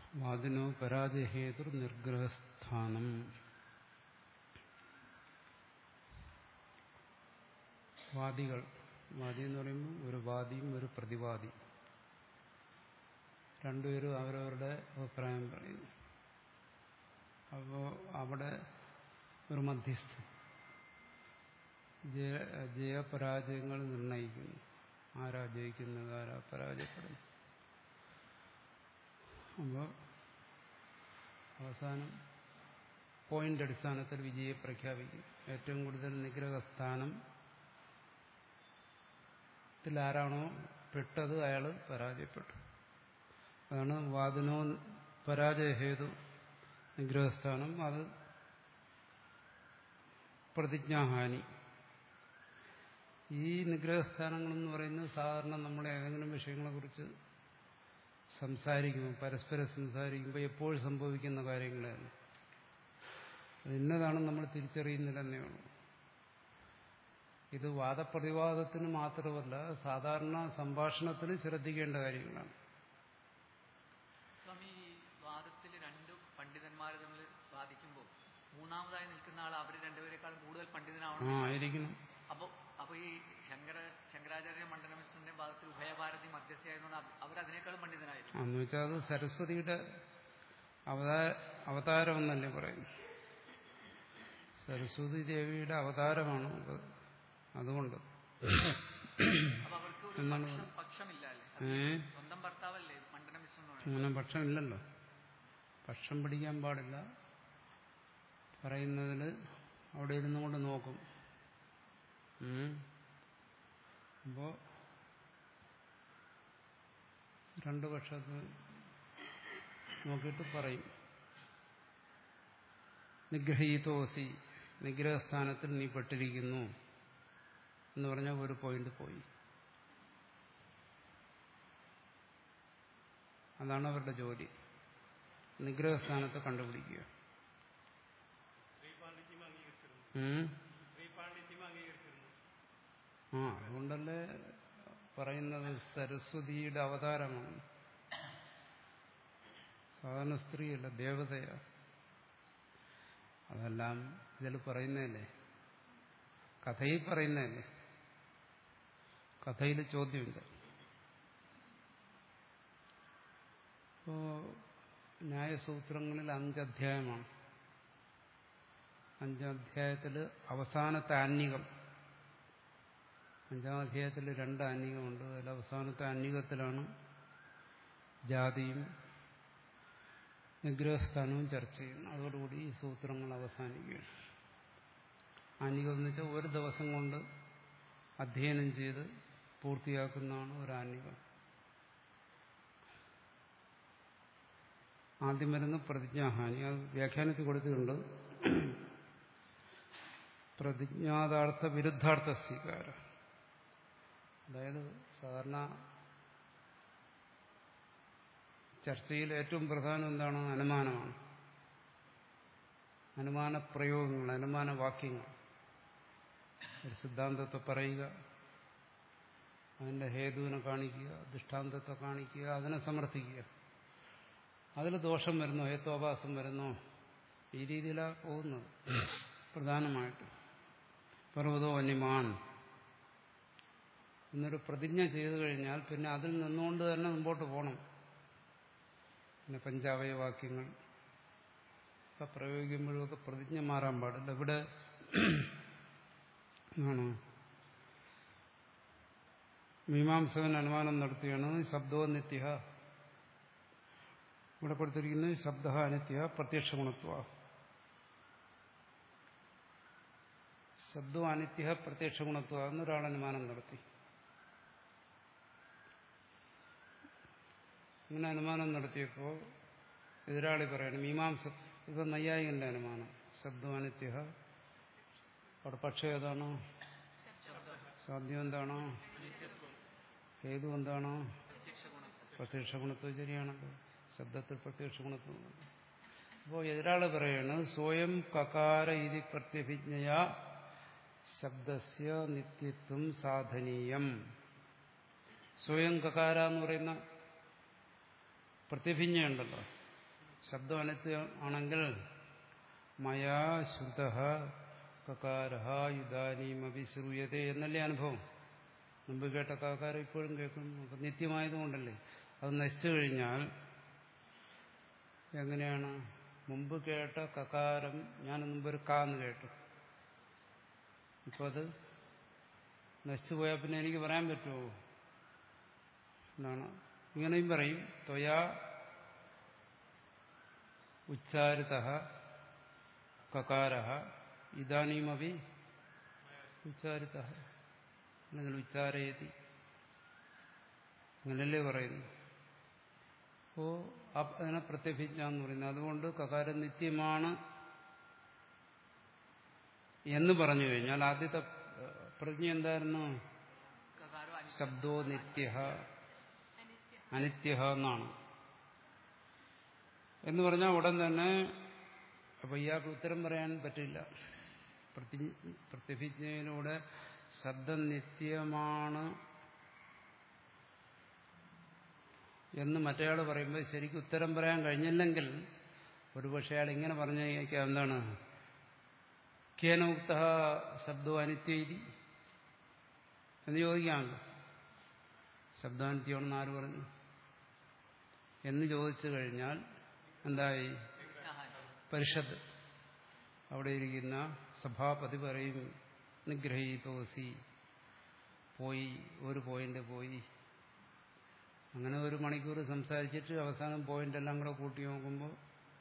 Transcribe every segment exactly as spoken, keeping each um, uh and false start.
വാദിനോ പരാജയഹേതുർ നിർഗ്രഹസ്ഥാനം. വാദികൾ, വാദി എന്ന് പറയുമ്പോൾ ഒരു വാദിയും ഒരു പ്രതിവാദി, രണ്ടുപേരും അവരവരുടെ അഭിപ്രായം പറയുന്നു. അപ്പോൾ അവിടെ ഒരു മധ്യസ്ഥൻ ജയ ജയപരാജയങ്ങൾ നിർണയിക്കുന്നു. ആരാ ജയിക്കുന്നത്, ആരാ പരാജയപ്പെടുന്നു. അപ്പോൾ അവസാനം പോയിന്റ് അടിസ്ഥാനത്തിൽ വിജയെ പ്രഖ്യാപിക്കും. ഏറ്റവും കൂടുതൽ നിഗ്രഹസ്ഥാനം ത്തിലാരാണോ പെട്ടത് അയാൾ പരാജയപ്പെട്ടു. അതാണ് വാദിനോ പരാജയഹേതു നിഗ്രഹസ്ഥാനം. അത് പ്രതിജ്ഞാഹാനി. ഈ നിഗ്രഹസ്ഥാനങ്ങളെന്ന് പറയുന്നത് സാധാരണ നമ്മൾ ഏതെങ്കിലും വിഷയങ്ങളെക്കുറിച്ച് സംസാരിക്കുമ്പോൾ, പരസ്പരം സംസാരിക്കുമ്പോൾ എപ്പോഴും സംഭവിക്കുന്ന കാര്യങ്ങളാണ്. അത് ഇന്നതാണെന്ന് നമ്മൾ തിരിച്ചറിയുന്നില്ലെന്നേ ഉള്ളൂ. ഇത് വാദപ്രതിവാദത്തിന് മാത്രമല്ല, സാധാരണ സംഭാഷണത്തിന് ശ്രദ്ധിക്കേണ്ട കാര്യങ്ങളാണ്. സ്വാമി, വാദത്തിൽ രണ്ട് പണ്ഡിതന്മാർ തമ്മിൽ വാദിക്കുമ്പോൾ മൂന്നാമതായി നിൽക്കുന്ന ആൾ അവർ രണ്ടുപേരെക്കാളും കൂടുതൽ പണ്ഡിതനാവണം. അപ്പൊ അപ്പൊ ഈ ശങ്കര ശങ്കരാചാര്യ മണ്ഡലമിശ്രന്റെ ഭാഗത്തിൽ ഉഭയഭാരതി മധ്യസ്ഥയായതുകൊണ്ട് അവരതിനേക്കാളും പണ്ഡിതനായിരുന്നു എന്ന് വെച്ചാൽ അത് സരസ്വതിയുടെ അവതാര അവതാരം എന്നല്ലേ പറയുന്നു. സരസ്വതി ദേവിയുടെ അവതാരമാണ് അതുകൊണ്ട്. സ്വന്തം ഭർത്താവല്ലേ മണ്ഡലമിശ്രൻ? അങ്ങനെ പക്ഷമില്ലല്ലോ. പക്ഷം പിടിക്കാൻ പാടില്ല. പറയുന്നതിൽ അവിടെ ഇരുന്നു കൊണ്ട് നോക്കും. അപ്പോ രണ്ടു പക്ഷത്ത് നോക്കിയിട്ട് പറയും. നിഗ്രഹീതോസി, നിഗ്രഹസ്ഥാനത്തിൽ നീ പെട്ടിരിക്കുന്നു എന്ന് പറഞ്ഞാൽ ഒരു പോയിന്റ് പോയി. അതാണ് അവരുടെ ജോലി, നിഗ്രഹസ്ഥാനത്ത് കണ്ടുപിടിക്കുക. ആ അതുകൊണ്ടല്ലേ പറയുന്നത് സരസ്വതിയുടെ അവതാരമാണ്. സാധാരണ സ്ത്രീയല്ല, ദേവതയാ. അതെല്ലാം ഇതിൽ പറയുന്നതല്ലേ, കഥയിൽ പറയുന്നതല്ലേ. കഥയിൽ ചോദ്യമില്ല. ഇപ്പോ ന്യായസൂത്രങ്ങളിൽ അഞ്ചധ്യായമാണ്. അഞ്ചാധ്യായത്തിൽ അവസാനത്തെ ആന്യികം, അഞ്ചാം അധ്യായത്തിൽ രണ്ട് ആന്യികമുണ്ട്. അതിൽ അവസാനത്തെ ആന്യികത്തിലാണ് ജാതിയും നിഗ്രഹസ്ഥാനവും ചർച്ച ചെയ്യുന്നത്. അതോടുകൂടി ഈ സൂത്രങ്ങൾ അവസാനിക്കുകയാണ്. ആന്യികം എന്ന് വെച്ചാൽ ഒരു ദിവസം കൊണ്ട് അധ്യയനം ചെയ്ത് പൂർത്തിയാക്കുന്നതാണ് ഒരു ആന്യികം. ആദ്യം വരുന്ന പ്രതിജ്ഞാഹാനി, അത് വ്യാഖ്യാനത്തിൽ കൊടുത്തിട്ടുണ്ട്. പ്രതിജ്ഞാതാർത്ഥ വിരുദ്ധാർത്ഥ സ്വീകാരം. അതായത് സാധാരണ ചർച്ചയിൽ ഏറ്റവും പ്രധാനം എന്താണ്? അനുമാനമാണ്. അനുമാന പ്രയോഗങ്ങൾ, അനുമാന വാക്യങ്ങൾ. ഒരു സിദ്ധാന്തത്തെ പറയുക, അതിന്റെ ഹേതുവിനെ കാണിക്കുക, ദൃഷ്ടാന്തത്തെ കാണിക്കുക, അതിനെ സമർത്ഥിക്കുക. അതിൽ ദോഷം വരുന്നോ, ഹേത്വാഭാസം വരുന്നോ, ഈ രീതിയിലാണ് പോകുന്നത് പ്രധാനമായിട്ടും. പർവ്വതോ വന്യമാൻ എന്നൊരു പ്രതിജ്ഞ ചെയ്തു കഴിഞ്ഞാൽ പിന്നെ അതിൽ നിന്നുകൊണ്ട് തന്നെ മുമ്പോട്ട് പോകണം. പിന്നെ പഞ്ചാവയവാക്യങ്ങൾ ഒക്കെ പ്രയോഗിക്കുമ്പോഴൊക്കെ പ്രതിജ്ഞ മാറാൻ പാടില്ല. ഇവിടെ ആണോ മീമാംസകൻ അനുമാനം നടത്തുകയാണ് ശബ്ദോ നിത്യ. ഇവിടെ കൊടുത്തിരിക്കുന്നത് ശബ്ദ അനിത്യ പ്രത്യക്ഷ ഗുണത്വ. ശബ്ദോ അനിത്യ പ്രത്യക്ഷ ഗുണത്വ എന്നൊരാൾ അനുമാനം നടത്തി. ഇങ്ങനെ അനുമാനം നടത്തിയപ്പോൾ എതിരാളി പറയണം മീമാംസ, ഇത് നൈയായികന്റെ അനുമാനം. ശബ്ദോ അനിത്യ, അവിടെ പക്ഷം ഏതാണോ? സാധ്യം എന്താണോ? ഹേതു എന്താണോ? പ്രത്യക്ഷ ഗുണത്വം. ശരിയാണല്ലോ, ശബ്ദത്തിൽ പ്രത്യക്ഷ ഗുണത്വം. അപ്പോൾ എതിരാള് പറയാണ് സ്വയം കകാര ഇതി പ്രത്യഭിജ്ഞയാ ശബ്ദസ്യ നിത്യത്വം സാധനീയം. സ്വയം കകാര എന്ന് പറയുന്ന പ്രത്യഭിജ്ഞയുണ്ടല്ലോ, ശബ്ദം അനിത്യം ആണെങ്കിൽ മയാ ശ്രുതഃ കകാരഃ ഇദാനീമപി ശ്രൂയതേ എന്നല്ലേ അനുഭവം. മുമ്പ് കേട്ട കകാരം ഇപ്പോഴും കേൾക്കുന്നു. അപ്പം നിത്യമായതുകൊണ്ടല്ലേ. അത് നശിച്ചു കഴിഞ്ഞാൽ എങ്ങനെയാണ്? മുമ്പ് കേട്ട കകാരം, ഞാൻ മുമ്പ് ഒരു കാ എന്ന് കേട്ടു, ഇപ്പം അത് നശിച്ചു പോയാൽ പിന്നെ എനിക്ക് പറയാൻ പറ്റുമോ? എന്താണ്? ഇങ്ങനെയും പറയും. ത്വയാ ഉച്ചാരിതഃ കകാരഃ ഇദാനീമപി ഉച്ചാരിതഃ അല്ലെങ്കിൽ ഉച്ചാരയതി, അങ്ങനല്ലേ പറയുന്നു. അപ്പോ അതിനെ പ്രത്യഭിജ്ഞ എന്ന് പറയുന്നത്. അതുകൊണ്ട് കകാരം നിത്യമാണ് എന്ന് പറഞ്ഞു കഴിഞ്ഞാൽ ആദ്യത്തെ പ്രതിജ്ഞ എന്തായിരുന്നു? ശബ്ദോ നിത്യഃ അനിത്യഃ എന്നാണ്. എന്ന് പറഞ്ഞാൽ ഉടൻ തന്നെ അപ്പൊ ഇയാൾക്ക് ഉത്തരം പറയാൻ പറ്റില്ല. പ്രത്യഭിജ്ഞയിലൂടെ ശബ്ദം നിത്യമാണ് എന്ന് മറ്റേയാൾ പറയുമ്പോൾ ശരിക്കും ഉത്തരം പറയാൻ കഴിഞ്ഞില്ലെങ്കിൽ ഒരുപക്ഷെ അയാൾ ഇങ്ങനെ പറഞ്ഞു കഴിക്കാം, എന്താണ്? കേന ഉക്ത ശബ്ദോ അനിത്യൈതി എന്ന് ചോദിക്കാമല്ലോ. ശബ്ദാനിത്യമാണെന്ന് ആര് പറഞ്ഞു എന്ന് ചോദിച്ചു കഴിഞ്ഞാൽ എന്തായി? പരിഷത്ത് അവിടെ ഇരിക്കുന്ന സഭാപതി പറയും, നിഗ്രഹീതോസി, പോയി, ഒരു പോയിന്റ് പോയി. അങ്ങനെ ഒരു മണിക്കൂർ സംസാരിച്ചിട്ട് അവസാനം പോയിന്റ് എല്ലാം കൂടെ കൂട്ടി നോക്കുമ്പോൾ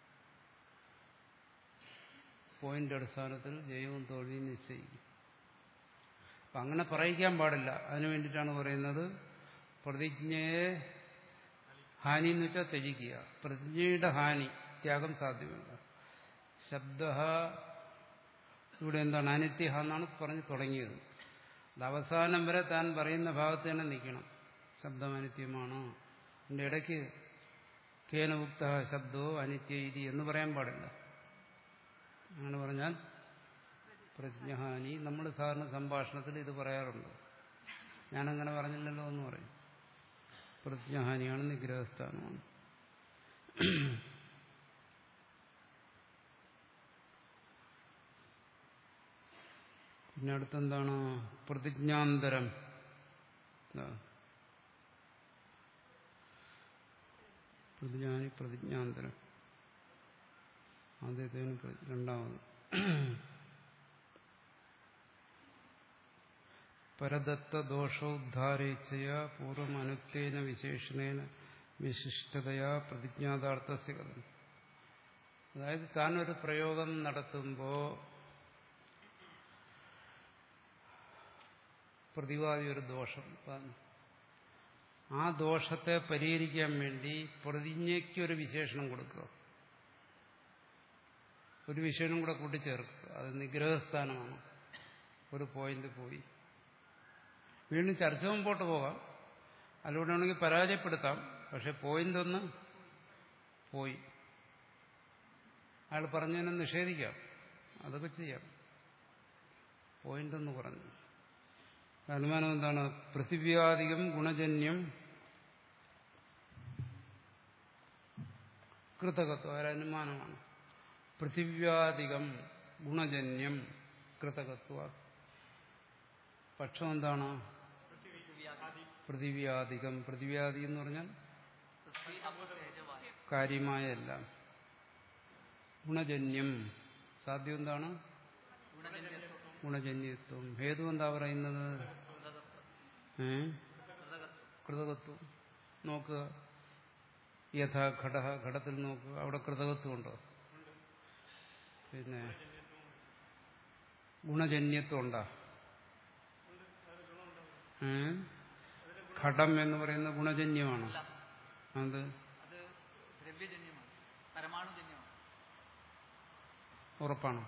പോയിന്റ് അടിസ്ഥാനത്തിൽ ജയവും തോൽവിയും നിശ്ചയിക്കും. അപ്പം അങ്ങനെ പറയിക്കാൻ പാടില്ല. അതിനു വേണ്ടിയിട്ടാണ് പറയുന്നത് പ്രതിജ്ഞയെ ഹാനി എന്ന് വെച്ചാൽ ത്യജിക്കുക. പ്രതിജ്ഞയുടെ ഹാനി, ത്യാഗം സാധ്യമല്ല. ശബ്ദ ഇവിടെ എന്താണ്? അനിത്യഹ എന്നാണ് പറഞ്ഞ് തുടങ്ങിയത്. അത് അവസാനം വരെ താൻ പറയുന്ന ഭാഗത്ത് തന്നെ നിൽക്കണം. ശബ്ദം അനിത്യമാണ്. അതിൻ്റെ ഇടയ്ക്ക് കേന ഉക്ത ശബ്ദോ അനിത്യൈതി എന്ന് പറയാൻ പാടില്ല. അങ്ങനെ പറഞ്ഞാൽ പ്രതിജ്ഞഹാനി. നമ്മൾ സാധാരണ സംഭാഷണത്തിൽ ഇത് പറയാറുണ്ട്. ഞാനങ്ങനെ പറഞ്ഞില്ലല്ലോ എന്ന് പറയും. പ്രതിജ്ഞഹാനിയാണ്, നിഗ്രഹസ്ഥാനമാണ്. പിന്നെ അടുത്തെന്താണ്? പ്രതിജ്ഞാന്തരം. പ്രതിജ്ഞാനി പ്രതിജ്ഞാന്തരം. ആദ്യത്തേന് രണ്ടാമത്. പരദത്ത ദോഷോദ്ധാരേച്ഛയ പൂർവമനുക്തേന വിശേഷണേന വിശിഷ്ടതയാ പ്രതിജ്ഞാതാർത്ഥസ്യ കഥം. അതായത് താൻ ഒരു പ്രയോഗം നടത്തുമ്പോൾ പ്രതിവാദി ഒരു ദോഷം പറഞ്ഞു, ആ ദോഷത്തെ പരിഹരിക്കാൻ വേണ്ടി പ്രതിജ്ഞയ്ക്കൊരു വിശേഷണം കൊടുക്കുക, ഒരു വിശേഷണം കൂടെ കൂട്ടിച്ചേർക്കുക. അത് നിഗ്രഹസ്ഥാനമാണ്. ഒരു പോയിന്റ് പോയി. വീണ്ടും ചർച്ച മുമ്പോട്ട് പോകാം, അതിലൂടെ ആണെങ്കിൽ പരാജയപ്പെടുത്താം. പക്ഷെ പോയിന്റ് ഒന്ന് പോയി. അയാൾ പറഞ്ഞതിനെ നിഷേധിക്കാം, അതൊക്കെ ചെയ്യാം. പോയിന്റ് ഒന്ന് പറഞ്ഞു. അനുമാനം എന്താണ്? പൃഥിവ്യാധികം ഗുണജന്യം കൃതകത്വം. ഒരനുമാനമാണ്. പൃഥിവ്യാധികം ഗുണജന്യം കൃതകത്വ. പക്ഷം എന്താണ്? പൃഥിവ്യാധികം. പൃഥിവ്യാധി എന്ന് പറഞ്ഞാൽ കാര്യമായ എല്ലാം. ഗുണജന്യം സാധ്യം എന്താണ്? ഗുണജന്യത്വം. ഹേതു എന്താ പറയുന്നത്? ഏ കൃതകത്വം. നോക്കുക, യഥാ ഘട, ഘടത്തിൽ നോക്കുക, അവിടെ കൃതകത്വം ഉണ്ടോ? പിന്നെ ഗുണജന്യത്വം ഉണ്ടോ? ഏ ഘടം എന്ന് പറയുന്ന ഗുണജന്യമാണ്. അത് ഉറപ്പാണ്.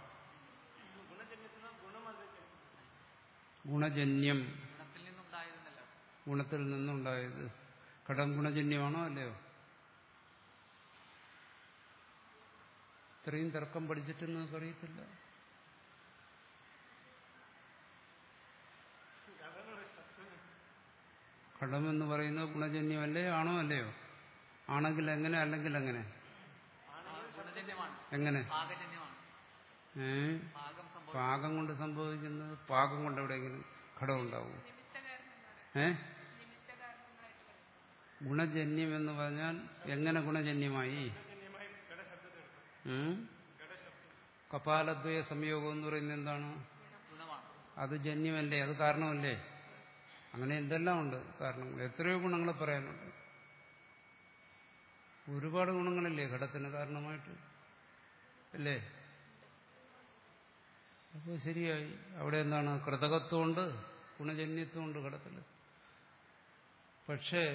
ഗുണജന്യം, ഗുണത്തിൽ നിന്നുണ്ടായത്. ഘടം ഗുണജന്യമാണോ അല്ലയോ? ഇത്രയും തർക്കം പഠിച്ചിട്ട് നിങ്ങൾക്ക് അറിയത്തില്ല. ഘടമെന്ന് പറയുന്നത് ഗുണജന്യമല്ലേ? ആണോ അല്ലയോ? ആണെങ്കിൽ എങ്ങനെ, അല്ലെങ്കിൽ എങ്ങനെ? എങ്ങനെ? പാകജന്യമാണ്. ഏ പാകം സംഭവം പാകം കൊണ്ട് സംഭവിക്കുന്നത് പാകം കൊണ്ട് എവിടെയെങ്കിലും ഘടകം ഉണ്ടാവും? ഏ ഗുണജന്യം എന്ന് പറഞ്ഞാൽ എങ്ങനെ ഗുണജന്യമായി? ഉം? കപാലദ്വയ സംയോഗം എന്ന് പറയുന്നത് എന്താണ്? ഗുണമാണ്. അത് ജന്യമല്ലേ? അത് കാരണമല്ലേ? അങ്ങനെ എന്തെല്ലാം ഉണ്ട് കാരണങ്ങൾ. എത്രയോ ഗുണങ്ങൾ പറയാനുണ്ട്. ഒരുപാട് ഗുണങ്ങളില്ലേ ഘടത്തിന് കാരണമായിട്ട്, അല്ലേ? അപ്പോൾ ശരിയായി. അവിടെ എന്താണ്? കൃതകത്വമുണ്ട്, ഗുണജന്യത്വമുണ്ട് ഘടത്തിൽ. പക്ഷേ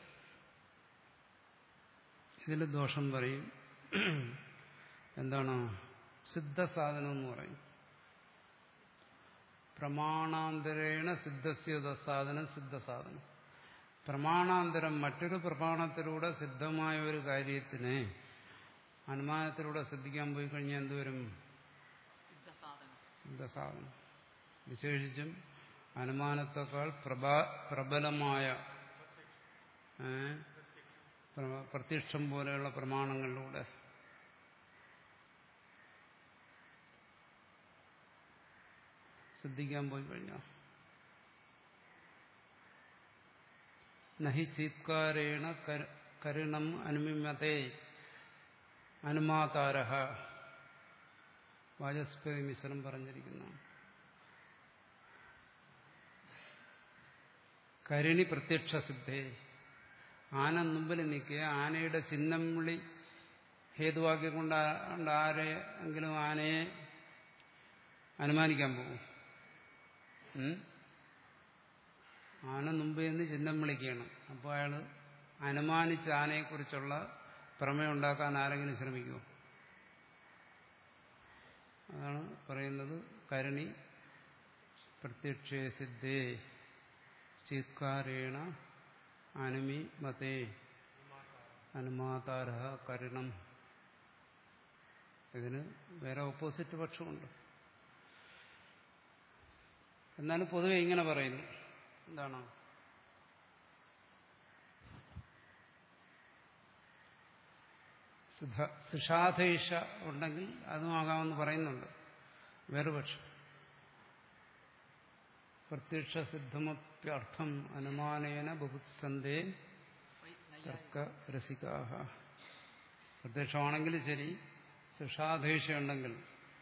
ഇതിൽ ദോഷം പറയും. എന്താണ്? സിദ്ധസാധനം എന്ന് പറയും. പ്രമാണാന്തരേണ സിദ്ധസ്യ സാധനം സിദ്ധസാധനം. പ്രമാണാന്തരം മറ്റൊരു പ്രമാണത്തിലൂടെ സിദ്ധമായ ഒരു കാര്യത്തിനെ അനുമാനത്തിലൂടെ സിദ്ധിക്കാൻ പോയി കഴിഞ്ഞാൽ എന്തുവരും? സിദ്ധസാധനം. വിശേഷിച്ചും അനുമാനത്തെക്കാൾ പ്രഭാ പ്രബലമായ പ്രത്യക്ഷം പോലെയുള്ള പ്രമാണങ്ങളിലൂടെ സിദ്ധിക്കാൻ പോയി കഴിഞ്ഞാൽ നഹി ചീത്കാരേണ കരുണം അനുമിമതേ അനുമാതാരഹ. വാചസ്പതി മിശ്രം പറഞ്ഞിരിക്കുന്നു. കരുണി പ്രത്യക്ഷ സിദ്ധേ. ആന മുമ്പിൽ നിൽക്കുക, ആനയുടെ ചിഹ്നം വിളി ഹേതുവാക്കിക്കൊണ്ട് ആരെങ്കിലും ആനയെ അനുമാനിക്കാൻ പോകും. ആന മുമ്പിൽ നിന്ന് ചിഹ്നം വിളിക്കുകയാണ്. അപ്പോൾ അയാൾ അനുമാനിച്ച ആനയെക്കുറിച്ചുള്ള പ്രമേയം ഉണ്ടാക്കാൻ ആരെങ്കിലും ശ്രമിക്കുമോ? അതാണ് പറയുന്നത് കരുണി പ്രത്യക്ഷേ സിദ്ധേ ചീത്കാരേണ അനുമി മതേ അനുമാതാരഹ കരുണം. ഇതിന് വേറെ ഓപ്പോസിറ്റ് പക്ഷമുണ്ട്. എന്നാലും പൊതുവെ ഇങ്ങനെ പറയുന്നു. എന്താണ്? സിഷാധൈഷ ഉണ്ടെങ്കിൽ അതുമാകാമെന്ന് പറയുന്നുണ്ട്. വേറെ പക്ഷം പ്രത്യക്ഷ സിദ്ധമപ്യർത്ഥം അനുമാനേന ബഹുസ്കന്ധേ തർക്ക രസികാഹ. പ്രത്യക്ഷമാണെങ്കിലും ശരി, സിഷാധൈഷ ഉണ്ടെങ്കിൽ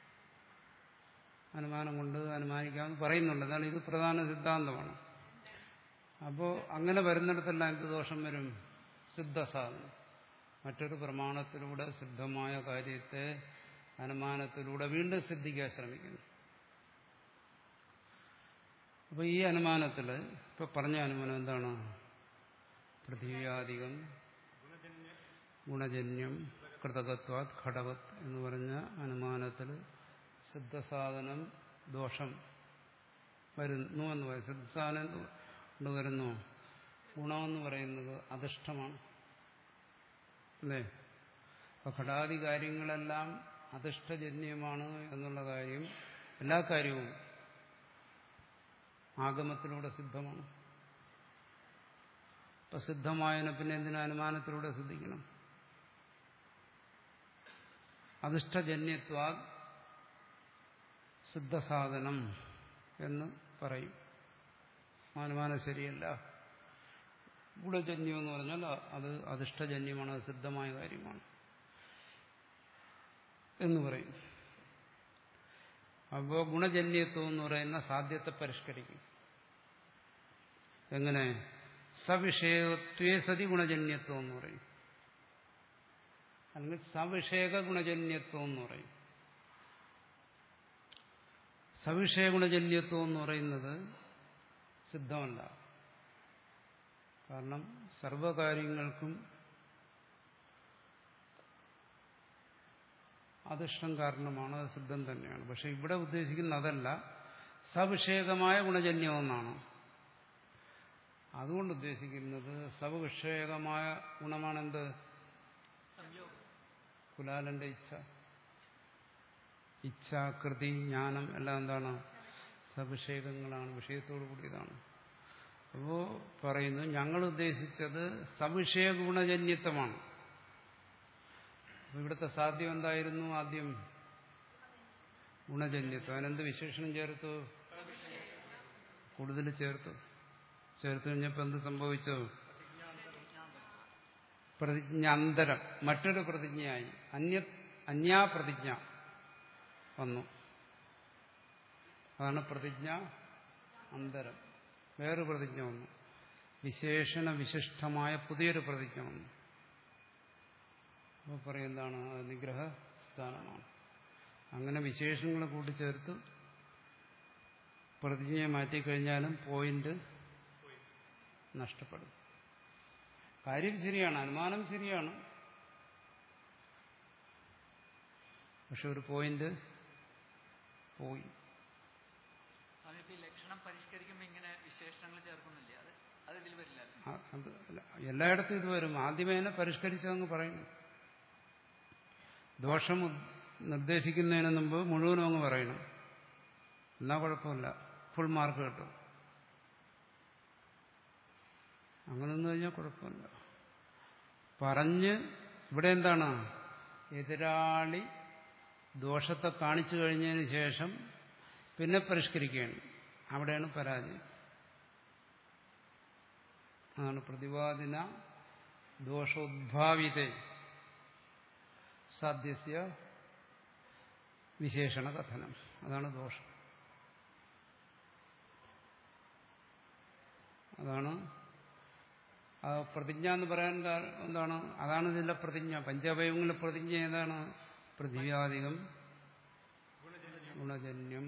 അനുമാനം കൊണ്ട് അനുമാനിക്കാമെന്ന് പറയുന്നുണ്ട്. അതാണ് ഇത് പ്രധാന സിദ്ധാന്തമാണ്. അപ്പോൾ അങ്ങനെ വരുന്നിടത്തെല്ലാം എന്ത് ദോഷം വരും? സിദ്ധസാധനം. മറ്റൊരു പ്രമാണത്തിലൂടെ സിദ്ധമായ കാര്യത്തെ അനുമാനത്തിലൂടെ വീണ്ടും സിദ്ധിക്കാൻ ശ്രമിക്കുന്നു. അപ്പോൾ ഈ അനുമാനത്തിൽ ഇപ്പൊ പറഞ്ഞ അനുമാനം എന്താണ്? പൃഥിവ്യാധികം ഗുണജന്യം കൃതകത്വാത് ഘടവത് എന്ന് പറഞ്ഞ അനുമാനത്തിൽ സിദ്ധസാധനം ദോഷം വരുന്നു എന്ന് പറയും. സിദ്ധസാധനം കൊണ്ട് വരുന്നു. ഗുണമെന്ന് പറയുന്നത് അധിഷ്ഠമാണ്, അല്ലേ? അപ്പൊ ഘടാദി കാര്യങ്ങളെല്ലാം അധിഷ്ഠജന്യമാണ് എന്നുള്ള കാര്യം എല്ലാ കാര്യവും ആഗമത്തിലൂടെ സിദ്ധമാണ്. ഇപ്പൊ സിദ്ധമായതിനെ പിന്നെ എന്തിനാ അനുമാനത്തിലൂടെ സിദ്ധിക്കണം? അധിഷ്ഠജന്യത്വാ സിദ്ധസാധനം എന്ന് പറയും. അനുമാനം ശരിയല്ല. ഗുണജന്യം എന്ന് പറഞ്ഞാൽ അത് അധിഷ്ഠജന്യമാണ്, അത് സിദ്ധമായ കാര്യമാണ് എന്ന് പറയും. അപ്പോൾ ഗുണജന്യത്വം എന്ന് പറയുന്ന സാധ്യത്തെ പരിഷ്കരിക്കും. എങ്ങനെ? സവിഷയത്വേ സതി ഗുണജന്യത്വം എന്ന് പറയും. അല്ലെങ്കിൽ സവിഷയക ഗുണജന്യത്വം എന്ന് പറയും. സവിഷയ ഗുണജന്യത്വം എന്ന് പറയുന്നത് സിദ്ധമല്ല. കാരണം സർവകാര്യങ്ങൾക്കും അധിഷ്ഠം കാരണമാണ്, അത് സിദ്ധം തന്നെയാണ്. പക്ഷെ ഇവിടെ ഉദ്ദേശിക്കുന്ന അതല്ല, സവിഷയകമായ ഗുണജന്യം എന്നാണ്. അതുകൊണ്ട് ഉദ്ദേശിക്കുന്നത് സവിഷയകമായ ഗുണമാണെന്ത്? കുലാലന്റെ ഇച്ഛ. ഇച്ഛ, കൃതി, ജ്ഞാനം എല്ലാം എന്താണ്? സവിഷയകങ്ങളാണ്, വിഷയത്തോടു കൂടിയതാണ്. അപ്പോ പറയുന്നു ഞങ്ങൾ ഉദ്ദേശിച്ചത് സവിഷയ ഗുണജന്യത്വമാണ്. അപ്പൊ ഇവിടുത്തെ സാധ്യം എന്തായിരുന്നു? ആദ്യം ഗുണജന്യത്വം. അതിനെന്ത് വിശേഷണം ചേർത്തു? കൂടുതൽ ചേർത്തു. ചേർത്ത് കഴിഞ്ഞപ്പോൾ എന്ത് സംഭവിച്ചു? പ്രതിജ്ഞാന്തരം, മറ്റൊരു പ്രതിജ്ഞയായി. അന്യ അന്യാപ്രതിജ്ഞ വന്നു. അതാണ് പ്രതിജ്ഞ അന്തരം. വേറൊരു പ്രതിജ്ഞ വന്നു. വിശേഷണ വിശിഷ്ടമായ പുതിയൊരു പ്രതിജ്ഞ വന്നു. അപ്പോൾ പറയും എന്താണ്? അത് നിഗ്രഹ സ്ഥാനമാണ്. അങ്ങനെ വിശേഷണങ്ങളെ കൂട്ടിച്ചേർത്ത് പ്രതിജ്ഞയെ മാറ്റിക്കഴിഞ്ഞാലും പോയിന്റ് നഷ്ടപ്പെടും. കാര്യം ശരിയാണ്, അനുമാനം ശരിയാണ്, പക്ഷെ ഒരു പോയിന്റ് പോയി. ലക്ഷണം പരിഷ്കരിക്കുമ്പോൾ ഇങ്ങനെ വിശേഷണങ്ങൾ ചേർക്കുന്നില്ലേ? അത് അത് ഇതിൽ വരില്ല. അത് എല്ലായിടത്തും ഇത് വരും. ആദ്യമേ തന്നെ പരിഷ്കരിച്ചങ്ങ് പറയുന്നു. ദോഷം നിർദ്ദേശിക്കുന്നതിന് മുമ്പ് മുഴുവനും അങ്ങ് പറയണം. എന്നാ കുഴപ്പമില്ല, ഫുൾ മാർക്ക് കിട്ടും. അങ്ങനെയൊന്നും കഴിഞ്ഞാൽ കുഴപ്പമില്ല. പറഞ്ഞ് ഇവിടെ എന്താണ്? എതിരാളി ദോഷത്തെ കാണിച്ചു കഴിഞ്ഞതിന് ശേഷം പിന്നെ പരിഷ്കരിക്കുകയാണ്. അവിടെയാണ് പരാജയം. അതാണ് പ്രതിവാദിന ദോഷോദ്ഭാവിതേ സാധ്യസ്യ വിശേഷണ കഥനം. അതാണ് ദോഷം. അതാണ് ആ പ്രതിജ്ഞ എന്ന് പറയാൻ എന്താണ്? അതാണ് ഇതിന്റെ പ്രതിജ്ഞ. പഞ്ചാവയവങ്ങളിലെ പ്രതിജ്ഞ ഏതാണ്? പൃഥ്വിയാധികം ഗുണജന്യം.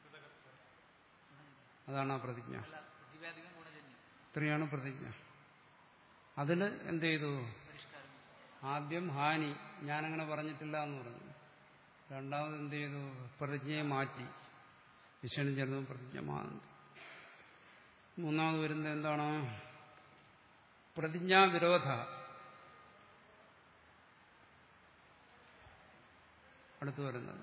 അതാണ് ആ പ്രതിജ്ഞ. ഇത്രയാണ് പ്രതിജ്ഞ. അതിൽ എന്ത് ചെയ്തു? ആദ്യം ഹാനി, ഞാനങ്ങനെ പറഞ്ഞിട്ടില്ല എന്ന് പറഞ്ഞു. രണ്ടാമത് എന്ത് ചെയ്തു? പ്രതിജ്ഞയെ മാറ്റി, വിഷയം ചേർന്ന് പ്രതിജ്ഞ മാറ്റി. മൂന്നാമത് വരുന്നത് എന്താണ്? പ്രതിജ്ഞാവിരോധ. അടുത്തു വരുന്നത്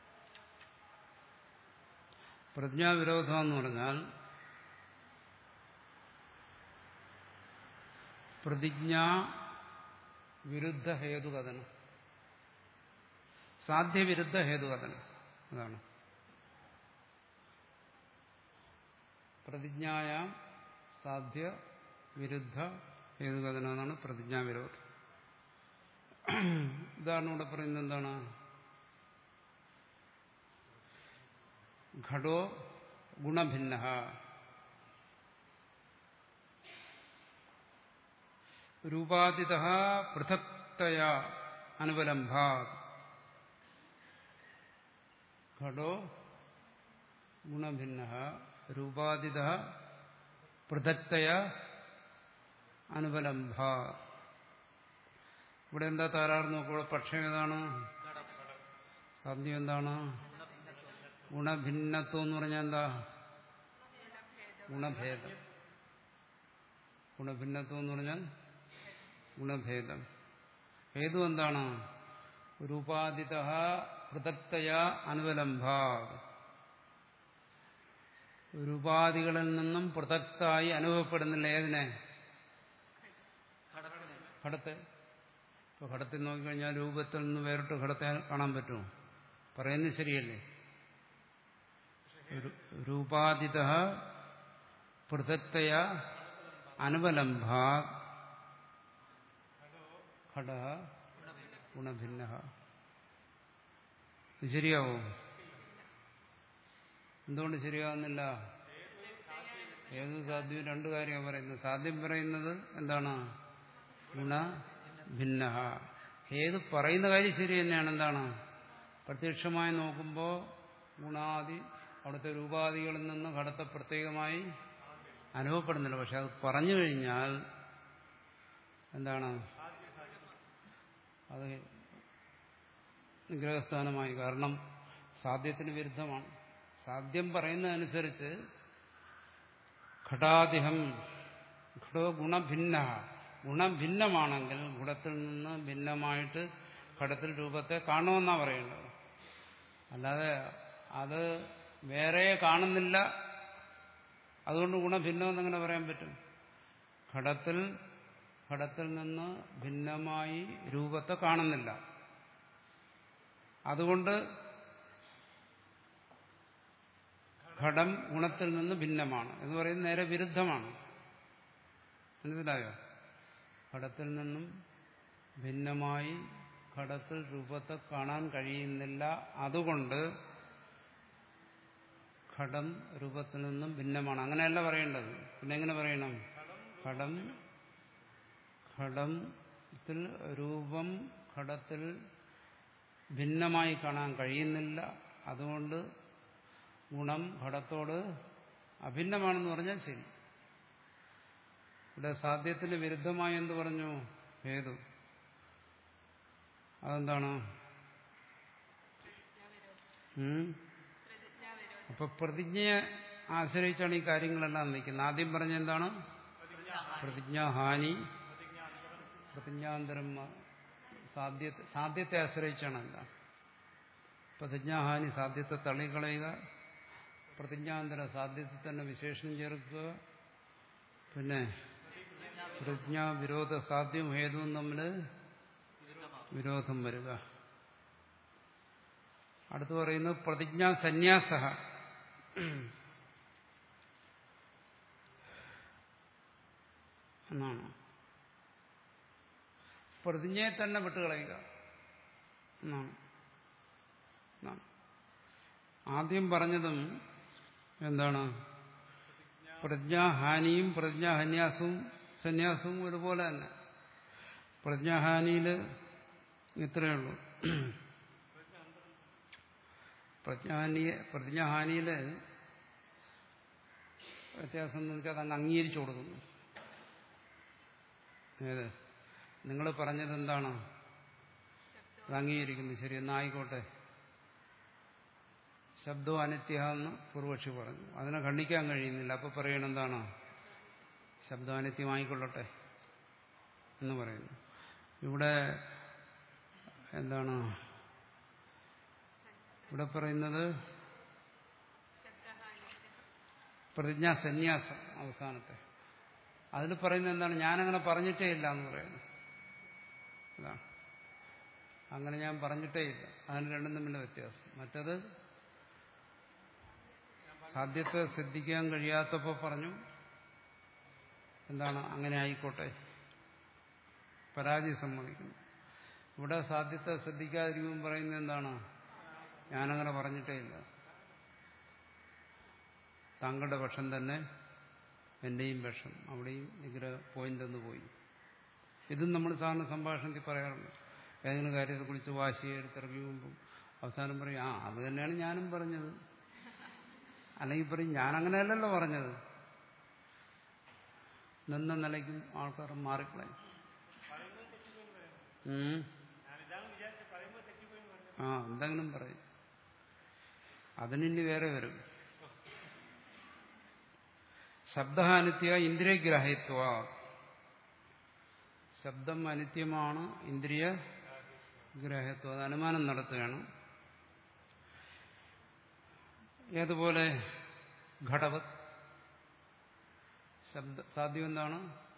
പ്രതിജ്ഞാവിരോധം എന്ന് പറഞ്ഞാൽ പ്രതിജ്ഞാ വിരുദ്ധ ഹേതുകഥനം, സാധ്യവിരുദ്ധ ഹേതുകഥനം. അതാണ് പ്രതിജ്ഞായാം സാധ്യ വിരുദ്ധ ഹേതുകഥനം. എന്നാണ് പ്രതിജ്ഞാവിരോധം. ഉദാഹരണം ഇവിടെ പറയുന്നത് എന്താണ്? ഘടോ ഗുണഭിന്നഃ രൂപാതിതഃ പൃഥക്തയാ അനുപലംഭാത്. ഘടോ ഗുണഭിന്നഃ രൂപാതിതഃ പൃഥക്തയാ അനുപലംഭാത്. ഇവിടെ എന്താ താരാറ് നോക്കുക? പക്ഷം ഏതാണ്? സാധ്യം എന്താണ്? ഗുണഭിന്നത്വം എന്ന് പറഞ്ഞാൽ എന്താ? ഗുണഭേദം. ഗുണഭിന്നത്വം എന്ന് പറഞ്ഞാൽ ഗുണഭേദം. ഹേതു എന്താണ്? രൂപാതിതഃ പൃഥക്തയാ അനുപലംഭാത്. രൂപാദികളിൽ നിന്നും പൃഥക്തായി അനുഭവപ്പെടുന്നില്ല. ഏതിനെ? ഘടത്തെ. ഇപ്പൊ ഘടത്തിൽ നോക്കിക്കഴിഞ്ഞാൽ രൂപത്തിൽ നിന്ന് വേറിട്ട് ഘടത്തെ കാണാൻ പറ്റുമോ? പറയുന്നത് ശരിയല്ലേ? രൂപാതിതഃ പൃഥക്തയാ അനുപലംഭാത് ഘടഃ ഗുണഭിന്നഃ. ഇത് ശരിയാവോ? എന്തുകൊണ്ട് ശരിയാവുന്നില്ല? ഏത് സാധ്യവും രണ്ടു കാര്യമാണ് പറയുന്നത്. സാധ്യം പറയുന്നത് എന്താണ്? ഗുണഭിന്നഃ. ഏത് പറയുന്ന കാര്യം ശരി തന്നെയാണ്. എന്താണ്? പ്രത്യക്ഷമായി നോക്കുമ്പോൾ ഗുണാദി അവിടുത്തെ രൂപാദികളിൽ നിന്ന് ഘടത്തെ പ്രത്യേകമായി അനുഭവപ്പെടുന്നില്ല. പക്ഷെ അത് പറഞ്ഞു കഴിഞ്ഞാൽ എന്താണ്? അത് നിഗ്രഹസ്ഥാനമായി. കാരണം സാധ്യത്തിന് വിരുദ്ധമാണ്. സാധ്യം പറയുന്നതനുസരിച്ച് ഘടാദിഹം ഘടോ ഗുണഭിന്ന, ഗുണഭിന്നമാണെങ്കിൽ ഗുണത്തിൽ നിന്ന് ഭിന്നമായിട്ട് ഘടത്തിൽ രൂപത്തെ കാണുമെന്നാണ് പറയുന്നത്. അല്ലാതെ അത് വേറെ കാണുന്നില്ല, അതുകൊണ്ട് ഗുണഭിന്നമെന്നെങ്ങനെ പറയാൻ പറ്റും? ഘടത്തിൽ ഘടത്തിൽ നിന്ന് ഭിന്നമായി രൂപത്തെ കാണുന്നില്ല. അതുകൊണ്ട് ഘടം ഗുണത്തിൽ നിന്ന് ഭിന്നമാണ് എന്ന് പറയുന്നത് നേരെ വിരുദ്ധമാണ്. മനസ്സിലായോ? ഘടത്തിൽ നിന്നും ഭിന്നമായി ഘടത്തിൽ രൂപത്തെ കാണാൻ കഴിയുന്നില്ല. അതുകൊണ്ട് ഘടം രൂപത്തിൽ നിന്നും ഭിന്നമാണ്. അങ്ങനെയല്ല പറയേണ്ടത്. പിന്നെ എങ്ങനെ പറയണം? ഘടം ഘടത്തിൽ രൂപം ഘടത്തിൽ ഭിന്നമായി കാണാൻ കഴിയുന്നില്ല. അതുകൊണ്ട് ഗുണം ഘടത്തോട് അഭിന്നമാണെന്ന് പറഞ്ഞാൽ ശരി. ഇവിടെ സാധ്യത്തിന് വിരുദ്ധമായി എന്ത് പറഞ്ഞു? ഹേതു. അതെന്താണ്? അപ്പൊ പ്രതിജ്ഞയെ ആശ്രയിച്ചാണ് ഈ കാര്യങ്ങളെല്ലാം നിൽക്കുന്നത്. ആദ്യം പറഞ്ഞ എന്താണ്? പ്രതിജ്ഞാഹാനി. പ്രതിജ്ഞാന്തരം സാധ്യത്തെ സാധ്യത്തെ ആശ്രയിച്ചാണല്ല. പ്രതിജ്ഞാഹാനി സാധ്യത്തെ തള്ളിക്കളയുക, പ്രതിജ്ഞാന്തര സാധ്യത്തെ തന്നെ വിശേഷണം ചേർക്കുക, പിന്നെ പ്രതിജ്ഞാ വിരോധ സാധ്യവും ഹേതുവും തമ്മിൽ വിരോധം വരിക. അടുത്ത് പറയുന്നത് പ്രതിജ്ഞാ സന്യാസ എന്നാണ്. പ്രതിജ്ഞയെ തന്നെ വിട്ടുകളയുക എന്നാണ്. ആദ്യം പറഞ്ഞതും എന്താണ്? പ്രജ്ഞാഹാനിയും പ്രജ്ഞാഹന്യാസവും സന്യാസവും ഒരുപോലെ തന്നെ. പ്രജ്ഞാഹാനിയിൽ ഇത്രയേ ഉള്ളൂ. പ്രജ്ഞാഹാനി പ്രജ്ഞാഹാനിയിൽ വ്യത്യാസം എന്ന് വെച്ചാൽ അതങ്ങ് അംഗീകരിച്ചു കൊടുക്കുന്നു. ഏത്? നിങ്ങൾ പറഞ്ഞത് എന്താണ്? അത് അംഗീകരിക്കുന്നു. ശരി, എന്നായിക്കോട്ടെ. ശബ്ദവും അനിത്യ എന്ന് പൂർവക്ഷി പറഞ്ഞു. അതിനെ ഖണ്ഡിക്കാൻ കഴിയുന്നില്ല. അപ്പൊ പറയണം എന്താണ്? ശബ്ദം അനിത്യമായിക്കൊള്ളട്ടെ എന്ന് പറയുന്നു. ഇവിടെ എന്താണ് ഇവിടെ പറയുന്നത്? പ്രതിജ്ഞാ സന്യാസം അവസാനത്തെ. അതിൽ പറയുന്നത് എന്താണ്? ഞാനങ്ങനെ പറഞ്ഞിട്ടേ ഇല്ല എന്ന് പറയുന്നു. അതാണ്, അങ്ങനെ ഞാൻ പറഞ്ഞിട്ടേ ഇല്ല. അതിന് രണ്ടും തമ്മിലുള്ള വ്യത്യാസം. മറ്റത് സാധ്യത സിദ്ധിക്കാൻ കഴിയാത്തപ്പോൾ പറഞ്ഞു എന്താണ്? അങ്ങനെ ആയിക്കോട്ടെ, പരാജയം സമ്മതിക്കുന്നു. ഇവിടെ സാധ്യത ശ്രദ്ധിക്കാതിരിക്കുമ്പോൾ പറയുന്നത് എന്താണ്? ഞാനങ്ങനെ പറഞ്ഞിട്ടേ ഇല്ല. താങ്കളുടെ പക്ഷം തന്നെ എന്റെയും പക്ഷം. അവിടെയും നിഗ്രഹ പോയിന്റ് ഒന്ന് പോയി. ഇതും നമ്മൾ സാധാരണ സംഭാഷണത്തിൽ പറയാറുണ്ട്. ഏതെങ്കിലും കാര്യത്തെക്കുറിച്ച് വാശി എടുത്തിറങ്ങുമ്പോൾ അവസാനം പറയും, ആ അത് തന്നെയാണ് ഞാനും പറഞ്ഞത്. അല്ലെങ്കിൽ പറയും, ഞാനങ്ങനെയല്ലല്ലോ പറഞ്ഞത്. നിന്ന നിലയ്ക്കും ആൾക്കാർ മാറിക്കളയും. ആ എന്തെങ്കിലും പറയും. അതിനി വേറെ വരും. ശബ്ദാനിത്യ ഇന്ദ്രിയഗ്രാഹ്യത്വ. ശബ്ദം അനിത്യമാണ്, ഇന്ദ്രിയ ഗ്രാഹ്യത്വം. അത് അനുമാനം നടത്തുകയാണ്. ഏതുപോലെ? ഘടവത്. ശബ്ദ സാധ്യം എന്താണ്?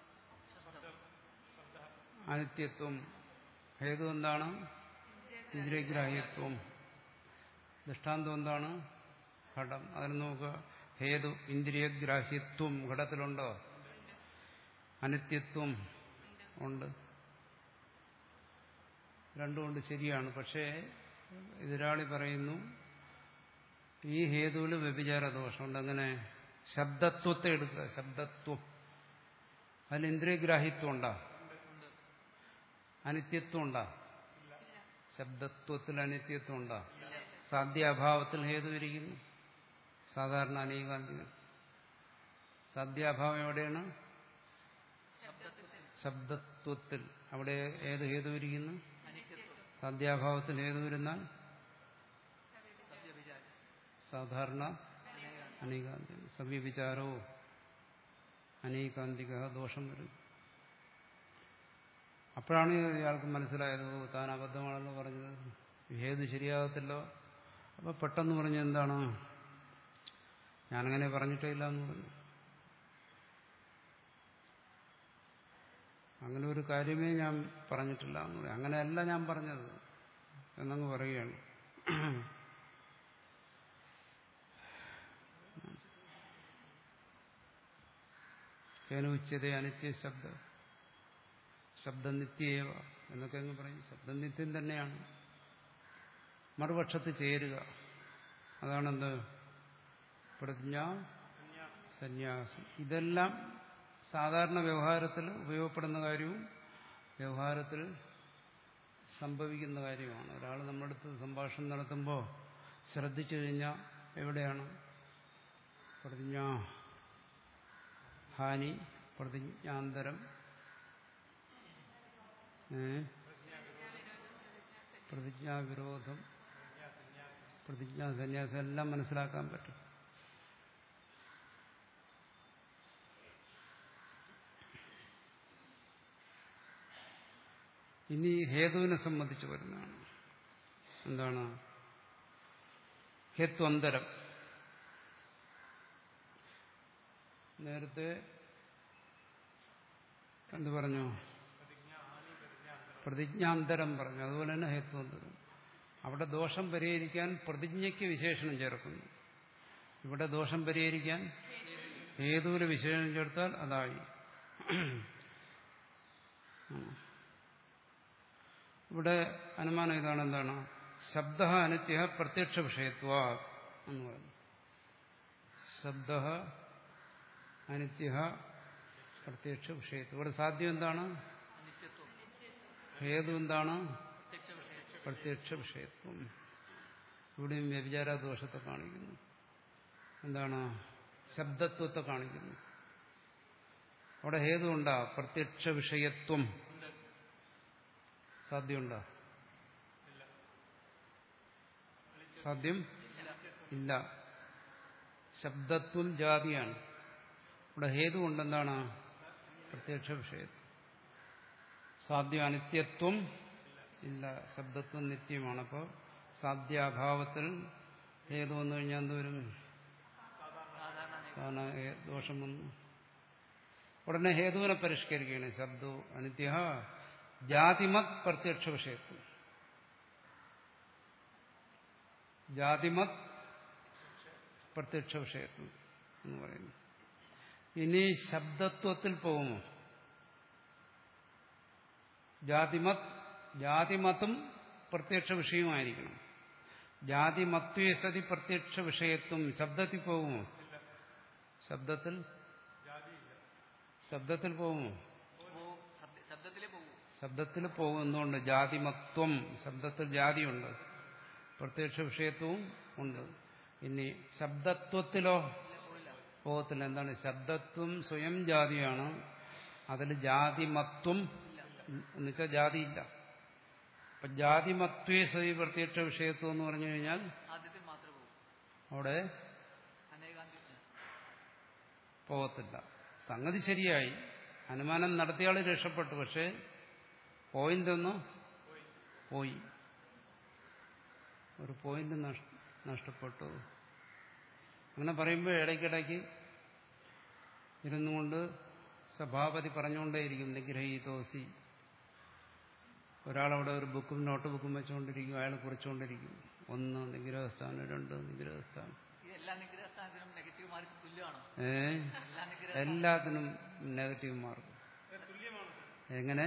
അനിത്യത്വം. ഹേതു എന്താണ്? ഇന്ദ്രിയഗ്രാഹ്യത്വം. ദൃഷ്ടാന്തം എന്താണ്? ഘടം. അതിന് നോക്കുക. ഹേതു ഇന്ദ്രിയഗ്രാഹ്യത്വം ഘടത്തിലുണ്ടോ? അനിത്യത്വം ഉണ്ട്. രണ്ടുമുണ്ട്, ശരിയാണ്. പക്ഷേ എതിരാളി പറയുന്നു ഈ ഹേതുവിൽ വ്യഭിചാര ദോഷമുണ്ട്. അങ്ങനെ ശബ്ദത്വത്തെ എടുക്കുക. ശബ്ദത്വം, അതിൽ ഇന്ദ്രിയഗ്രാഹ്യത്വം ഉണ്ടാ? അനിത്യത്വം ഉണ്ടാ? ശബ്ദത്വത്തിൽ അനിത്യത്വം ഉണ്ടാ? സാധ്യാഭാവത്തിൽ ഹേതു ഇരിക്കുന്നു. സാധാരണ അനേകാന്തികൾ സാധ്യാഭാവം എവിടെയാണ്? ശബ്ദത്വത്തിൽ. അവിടെ ഏത് ഹേതു ഇരിക്കുന്നു? സാധ്യാഭാവത്തിൽ ഹേതു വരുന്നാൽ സാധാരണ അനേകാന്തിക. സവ്യവിചാരോ അനേകാന്തിക ദോഷം വരും. അപ്പോഴാണ് ഇയാൾക്ക് മനസ്സിലായത്, താൻ അബദ്ധമാണെന്ന് പറഞ്ഞത്, ഹേതു ശരിയാകത്തില്ലോ. അപ്പൊ പെട്ടെന്ന് പറഞ്ഞ എന്താണ്? ഞാനങ്ങനെ പറഞ്ഞിട്ടേ ഇല്ല എന്ന് പറഞ്ഞു. അങ്ങനെ ഒരു കാര്യമേ ഞാൻ പറഞ്ഞിട്ടില്ല എന്ന് പറയും. അങ്ങനെയല്ല ഞാൻ പറഞ്ഞത് എന്നങ്ങ് പറയുകയാണ്. കേനുച്യത അനിത്യ ശബ്ദ ശബ്ദനിത്യേവ എന്നൊക്കെ അങ്ങ് പറയും. ശബ്ദനിത്യം തന്നെയാണ്. മറുപക്ഷത്ത് ചേരുക, അതാണെന്ത്? പ്രതിജ്ഞ സന്യാസം. ഇതെല്ലാം സാധാരണ വ്യവഹാരത്തിൽ ഉപയോഗപ്പെടുന്ന കാര്യവും വ്യവഹാരത്തിൽ സംഭവിക്കുന്ന കാര്യമാണ്. ഒരാൾ നമ്മുടെ അടുത്ത് സംഭാഷണം നടത്തുമ്പോൾ ശ്രദ്ധിച്ചു കഴിഞ്ഞാൽ എവിടെയാണ് പ്രതിജ്ഞാ ഹാനി, പ്രതിജ്ഞാന്തരം, പ്രതിജ്ഞാവിരോധം, പ്രതിജ്ഞാ സന്യാസം എല്ലാം മനസ്സിലാക്കാൻ പറ്റും. ഇനി ഹേതുവിനെ സംബന്ധിച്ച് വരുന്നതാണ്. എന്താണ് ഹേത്വന്തരം? നേരത്തെ എന്ത് പറഞ്ഞു? പ്രതിജ്ഞാന്തരം പറഞ്ഞു. അതുപോലെ തന്നെ ഹേത്വന്തരം. അവിടെ ദോഷം പരിഹരിക്കാൻ പ്രതിജ്ഞയ്ക്ക് വിശേഷണം ചേർക്കുന്നു. ഇവിടെ ദോഷം പരിഹരിക്കാൻ ഹേതുവിന് വിശേഷണം ചേർത്താൽ അതായി. ഇവിടെ അനുമാനം ഇതാണ്. എന്താണ്? ശബ്ദ അനിത്യ പ്രത്യക്ഷ വിഷയത്വ എന്ന് പറഞ്ഞു. ശബ്ദ അനിത്യ പ്രത്യക്ഷ വിഷയത്വം. ഇവിടെ സാധ്യം എന്താണ്? ഹേതു എന്താണ്? പ്രത്യക്ഷ വിഷയത്വം. ഇവിടെയും വ്യഭിചാരദോഷത്തെ കാണിക്കുന്നു. എന്താണ്? ശബ്ദത്വത്തെ കാണിക്കുന്നു. അവിടെ ഹേതു ഉണ്ടാ? പ്രത്യക്ഷ വിഷയത്വം സാധ്യമുണ്ടോ? സാധ്യം ഇല്ല. ശബ്ദത്വം ജാതിയാണ്. ഇവിടെ ഹേതു കൊണ്ടെന്താണ്? പ്രത്യക്ഷ വിഷയത്വം. സാധ്യ അനിത്യത്വം ഇല്ല. ശബ്ദത്വം നിത്യമാണ്. അപ്പോൾ സാധ്യാഭാവത്തിൽ ഹേതു വന്നു കഴിഞ്ഞാൽ എന്തോരും ദോഷം വന്നു. ഉടനെ ഹേതുവിനെ പരിഷ്കരിക്കുകയാണ്. ശബ്ദോ അനിത്യ ജാതിമത് പ്രത്യക്ഷ വിഷയത്വം. ജാതിമത് പ്രത്യക്ഷ വിഷയത്വം എന്ന് പറയുന്നു. ഇനി ശബ്ദത്വത്തിൽ പോകുമോ? ജാതിമത് ജാതിമത്തും പ്രത്യക്ഷ വിഷയമായിരിക്കണം. ജാതിമത്വേ സതി പ്രത്യക്ഷ വിഷയത്വം. ശബ്ദത്തിൽ പോകുമോ? ശബ്ദത്തിൽ ശബ്ദത്തിൽ പോകുമോ? ശബ്ദത്തിൽ പോകുന്നുണ്ട്. ജാതിമത്വം, ശബ്ദത്തിൽ ജാതിയുണ്ട്, പ്രത്യക്ഷ വിഷയത്വവും ഉണ്ട്. ഇനി ശബ്ദത്വത്തിലോ പോകത്തില്ല. എന്താണ്? ശബ്ദത്വം സ്വയം ജാതിയാണ്. അതിൽ ജാതിമത്വം എന്നുവെച്ചാൽ ജാതിയില്ല. അപ്പൊ ജാതിമത്വേ സതി പ്രത്യക്ഷ വിഷയത്വം എന്ന് പറഞ്ഞു കഴിഞ്ഞാൽ അവിടെ പോകത്തില്ല. സംഗതി ശരിയായി, അനുമാനം നടത്തിയാൾ രക്ഷപ്പെട്ടു. പക്ഷെ പോയിന്റ് ഒന്ന് പോയി, ഒരു പോയിന്റ് നഷ്ടപ്പെട്ടു. അങ്ങനെ പറയുമ്പോൾ ഇടയ്ക്കിടയ്ക്ക് ഇരുന്നുകൊണ്ട് സഭാപതി പറഞ്ഞുകൊണ്ടേയിരിക്കും നിഗ്രഹീതോസി. ഒരാളവിടെ ഒരു ബുക്കും നോട്ട് ബുക്കും വെച്ചുകൊണ്ടിരിക്കും, അയാൾ കുറിച്ചുകൊണ്ടിരിക്കും. ഒന്ന് നിഗ്രഹസ്ഥാനം, രണ്ട് നിഗ്രഹസ്ഥാനം. ഏ എല്ലാത്തിനും നെഗറ്റീവ് മാർക്ക്. എങ്ങനെ?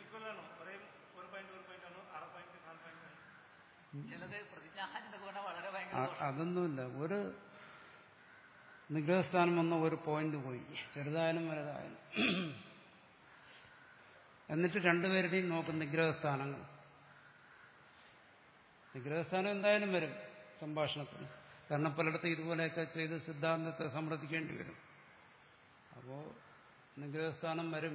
അതൊന്നുമില്ല. ഒരു നിഗ്രഹസ്ഥാനം വന്ന ഒരു പോയിന്റ് പോയി, ചെറുതായാലും വലുതായാലും. എന്നിട്ട് രണ്ടുപേരുടെയും നോക്കും നിഗ്രഹസ്ഥാനങ്ങൾ. നിഗ്രഹസ്ഥാനം എന്തായാലും വരും സംഭാഷണത്തിന്. കാരണം പലയിടത്തും ഇതുപോലെയൊക്കെ ചെയ്ത് സിദ്ധാന്തത്തെ സമ്മർദ്ദിക്കേണ്ടി വരും. അപ്പോൾ നിഗ്രഹസ്ഥാനം വരും.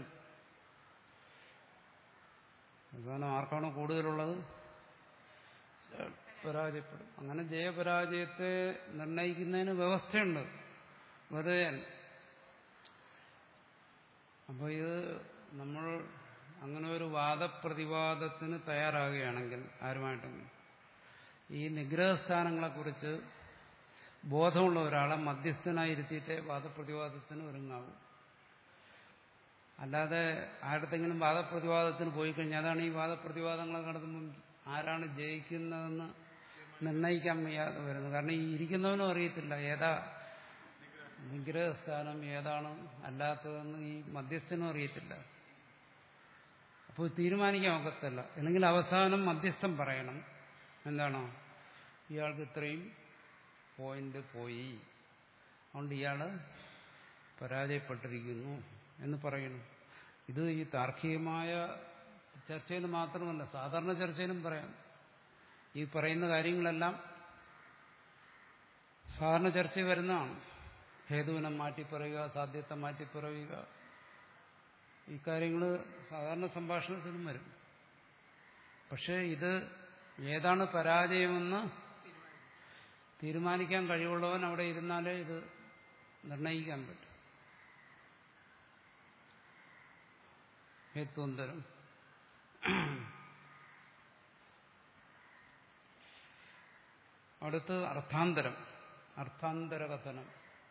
അവസാനം ആർക്കാണോ കൂടുതലുള്ളത് പരാജയപ്പെടും. അങ്ങനെ ജയപരാജയത്തെ നിർണയിക്കുന്നതിന് വ്യവസ്ഥയുണ്ട്, വെറുതെ. അപ്പോൾ ഇത് നമ്മൾ അങ്ങനെ ഒരു വാദപ്രതിവാദത്തിന് തയ്യാറാകുകയാണെങ്കിൽ ആരുമായിട്ടെങ്കിലും ഈ നിഗ്രഹസ്ഥാനങ്ങളെക്കുറിച്ച് ബോധമുള്ള ഒരാളെ മധ്യസ്ഥനായിരുത്തിയിട്ടേ വാദപ്രതിവാദത്തിന് ഒരുങ്ങാവും. അല്ലാതെ ആരുടെങ്കിലും വാദപ്രതിവാദത്തിന് പോയി കഴിഞ്ഞാൽ, അതാണ് ഈ വാദപ്രതിവാദങ്ങളെ നടത്തുമ്പം ആരാണ് ജയിക്കുന്നതെന്ന് നിർണയിക്കാൻ വയ്യാതെ വരുന്നു. കാരണം ഈ ഇരിക്കുന്നവനും അറിയത്തില്ല ഏതാ നിഗ്രഹസ്ഥാനം ഏതാണ് അല്ലാത്തതെന്ന് ഈ മധ്യസ്ഥനും അറിയത്തില്ല. അപ്പോൾ തീരുമാനിക്കാൻ ഒക്കത്തില്ല. അല്ലെങ്കിൽ അവസാനം മധ്യസ്ഥം പറയണം എന്താണോ ഇയാൾക്ക് ഇത്രയും പോയിന്റ് പോയി, അതുകൊണ്ട് ഇയാൾ പരാജയപ്പെട്ടിരിക്കുന്നു എന്ന് പറയണം. ഇത് ഈ താർക്കികമായ ചർച്ചയിൽ മാത്രമല്ല, സാധാരണ ചർച്ചയിലും പറയാം. ഈ പറയുന്ന കാര്യങ്ങളെല്ലാം സാധാരണ ചർച്ചയിൽ വരുന്നതാണ്. ഹേതുവിനെ മാറ്റിപ്പറയുക, സാധ്യത്തെ മാറ്റിപ്പറയുക, ഈ കാര്യങ്ങൾ സാധാരണ സംഭാഷണത്തിലും വരും. പക്ഷേ ഇത് ഏതാണ് പരാജയമെന്ന് തീരുമാനിക്കാൻ കഴിവുള്ളവൻ അവിടെ ഇരുന്നാലേ ഇത് നിർണയിക്കാൻ പറ്റും. ഹേത്വന്തരം. അടുത്ത് അർത്ഥാന്തരം, അർത്ഥാന്തര കഥനം.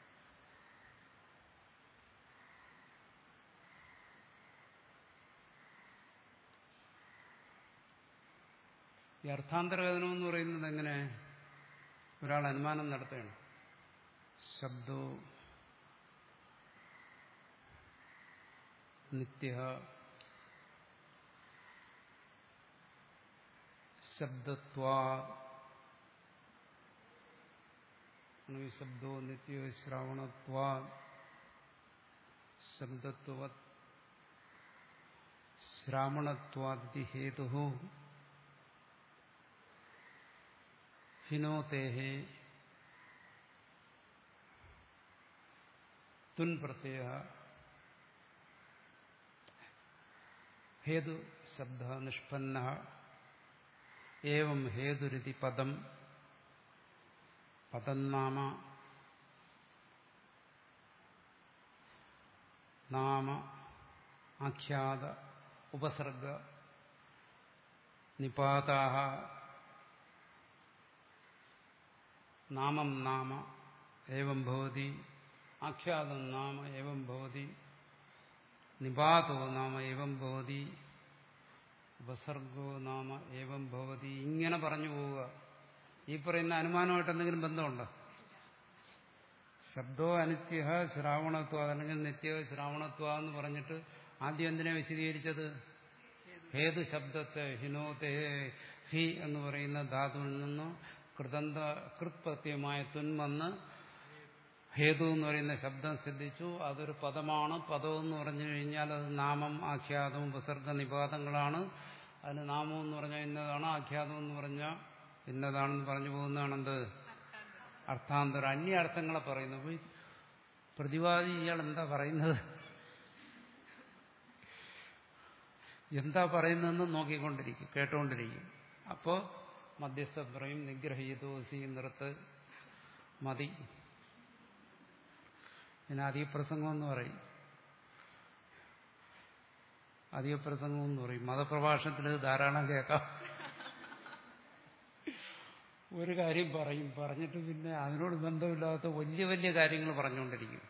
ഈ അർത്ഥാന്തരകഥനം എന്ന് പറയുന്നത് എങ്ങനെ? ഒരാൾ അനുമാനം നടത്തുകയാണ്. ശബ്ദോ നിത്യ ശബ്ദത്വാ ശബ്ദോ നിത്യോ ശ്രാവണത്വാ ശബ്ദത്വ ശ്രാവണത്വാദി ഹേതു ഹിനോതേഹേ തുൻ പ്രത്യയ ഹേതു ശബ്ദ നിഷ്പന്ന ഏവം ഹേതുരിതി പദം പദന്നാമ നാമ ആഖ്യാത ഉപസർഗ നിപാതാഃ നാമം നാമ ഏവം ഭവതി ആഖ്യാതം നാമ ഏവം ഭവതി നിപാതോ നാമ ഏവം ഭവതി ഉപസർഗോ നാമ ഏവം ഭവതി. ഇങ്ങനെ പറഞ്ഞു പോവുക. ഈ പറയുന്ന അനുമാനമായിട്ട് എന്തെങ്കിലും ബന്ധമുണ്ടോ? ശബ്ദോ അനിത്യ ശ്രാവണത്വ അല്ലെങ്കിൽ നിത്യ ശ്രാവണത്വ എന്ന് പറഞ്ഞിട്ട് ആദ്യം എന്തിനെ വിശദീകരിച്ചത്? ഹേതു ശബ്ദത്തെ ഹിനോതേ ഹി എന്ന് പറയുന്ന ധാതുവിൽ നിന്ന് കൃതന്ത കൃത്പ്രത്യമായ തുൻവന്ന് ഹേതു എന്ന് പറയുന്ന ശബ്ദം സിദ്ധിച്ചു. അതൊരു പദമാണ്. പദം എന്ന് പറഞ്ഞു കഴിഞ്ഞാൽ അത് നാമം ആഖ്യാതവും ഉപസർഗ നിപാതങ്ങളാണ്. അതിന് നാമം എന്ന് പറഞ്ഞാൽ ഇന്നതാണ്, ആഖ്യാതം എന്ന് പറഞ്ഞാൽ ഇന്നതാണെന്ന് പറഞ്ഞു പോകുന്നതാണെന്ത്? അർത്ഥാന്തരം. അന്യ അർത്ഥങ്ങളെ പറയുന്നു. അപ്പോൾ പ്രതിവാദി ഇയാൾ എന്താ പറയുന്നത്, എന്താ പറയുന്നതെന്ന് നോക്കിക്കൊണ്ടിരിക്കും, കേട്ടുകൊണ്ടിരിക്കും. അപ്പോൾ മധ്യസ്ഥ പറയും നിഗ്രഹീതോസി നിർത്ത് മതി. പിന്നെ അധികപ്രസംഗം എന്ന് പറയും. അധികപ്രസംഗം എന്ന് പറയും. മതപ്രഭാഷണത്തിൽ ധാരാളം കേൾക്കാം. ഒരു കാര്യം പറയും, പറഞ്ഞിട്ട് പിന്നെ അതിനോട് ബന്ധമില്ലാത്ത വലിയ വലിയ കാര്യങ്ങൾ പറഞ്ഞുകൊണ്ടിരിക്കും.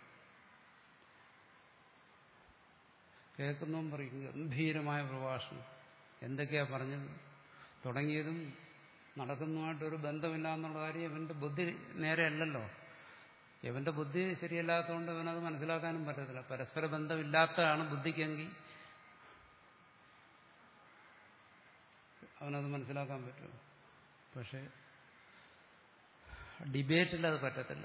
കേൾക്കുന്നവൻ പറയും ഗംഭീരമായ പ്രഭാഷണം, എന്തൊക്കെയാ പറഞ്ഞത്, തുടങ്ങിയതും നടക്കുന്നതുമായിട്ടൊരു ബന്ധമില്ല എന്നുള്ള കാര്യം ഇവന്റെ ബുദ്ധി നേരെയല്ലല്ലോ. ഇവന്റെ ബുദ്ധി ശരിയല്ലാത്തതുകൊണ്ട് ഇവനത് മനസ്സിലാക്കാനും പറ്റത്തില്ല. പരസ്പര ബന്ധമില്ലാത്തതാണ് ബുദ്ധിക്കെങ്കിൽ അവനത് മനസ്സിലാക്കാൻ പറ്റും. പക്ഷെ ഡിബേറ്റിൽ അത് പറ്റത്തില്ല.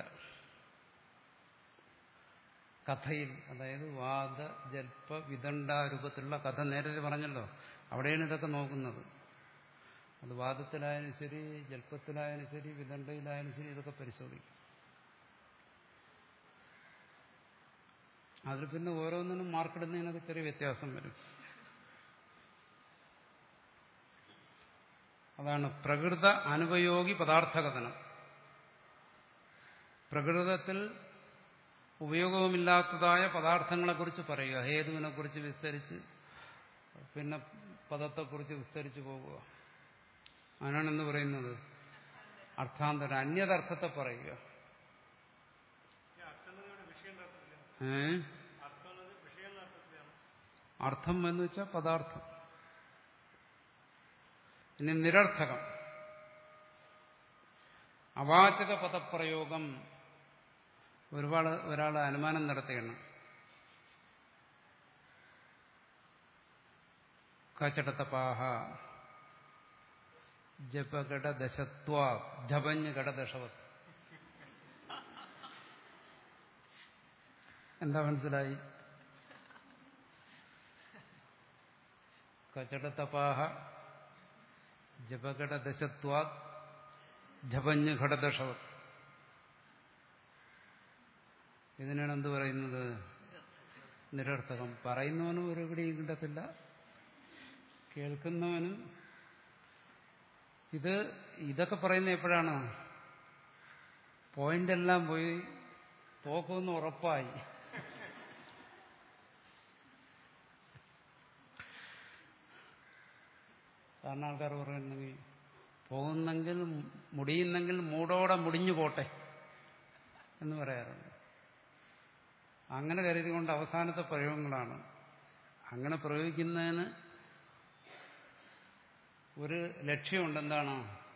കഥയിൽ, അതായത് വാദ ജൽപ്പ വിദണ്ഡ രൂപത്തിലുള്ള കഥ നേരത്തെ പറഞ്ഞല്ലോ, അവിടെയാണ് ഇതൊക്കെ നോക്കുന്നത്. അത് വാദത്തിലായാലും ശരി, ജൽപ്പത്തിലായാലും ശരി, വിദണ്ഡയിലായാലും ശരി, ഇതൊക്കെ പരിശോധിക്കും. അതിൽ പിന്നെ ഓരോന്നിനും മാർക്കിടുന്നതിനൊക്കെ ചെറിയ വ്യത്യാസം വരും. അതാണ് പ്രകൃത അനുപയോഗി പദാർത്ഥകഥനം. പ്രകൃതത്തിൽ ഉപയോഗമില്ലാത്തതായ പദാർത്ഥങ്ങളെക്കുറിച്ച് പറയുക. ഹേതുവിനെക്കുറിച്ച് വിസ്തരിച്ച് പിന്നെ പദത്തെക്കുറിച്ച് വിസ്തരിച്ച് പോകുക. അതിനാണ് എന്ന് പറയുന്നത് അർത്ഥാന്തരം. അന്യതർത്ഥത്തെ പറയുക. ഏ അർത്ഥം എന്ന് വെച്ചാൽ പദാർത്ഥം. ഇനി നിരർത്ഥകം. അവാചക പദപ്രയോഗം ഒരുപാട് ഒരാൾ അനുമാനം നടത്തുകയാണ്. കചടതപാഹ ജപഘടദശത്വാ ജപഞ്ഞ് ഘടദശവത്. എന്താ മനസ്സിലായി? കചടതപാഹ ജപഘടദശത്വാ ജപഞ്ഞ് ഘടദശവത്. ഇതിനാണ് എന്ത് പറയുന്നത്? നിരർത്ഥകം. പറയുന്നവനും ഒരു പിടിയും കിട്ടത്തില്ല, കേൾക്കുന്നവനും. ഇത് ഇതൊക്കെ പറയുന്നത് എപ്പോഴാണ്? പോയിന്റെല്ലാം പോയി തോക്കുമെന്ന് ഉറപ്പായി. കാരണം ആൾക്കാർ പറയുന്നെങ്കിൽ പോകുന്നെങ്കിൽ മുടിയുന്നെങ്കിൽ മൂടോടെ മുടിഞ്ഞു പോട്ടെ എന്ന് പറയാറുണ്ട്. അങ്ങനെ കരുതിക്കൊണ്ട് അവസാനത്തെ പ്രയോഗങ്ങളാണ്. അങ്ങനെ പ്രയോഗിക്കുന്നതിന് ഒരു ലക്ഷ്യമുണ്ട്. എന്താണ്?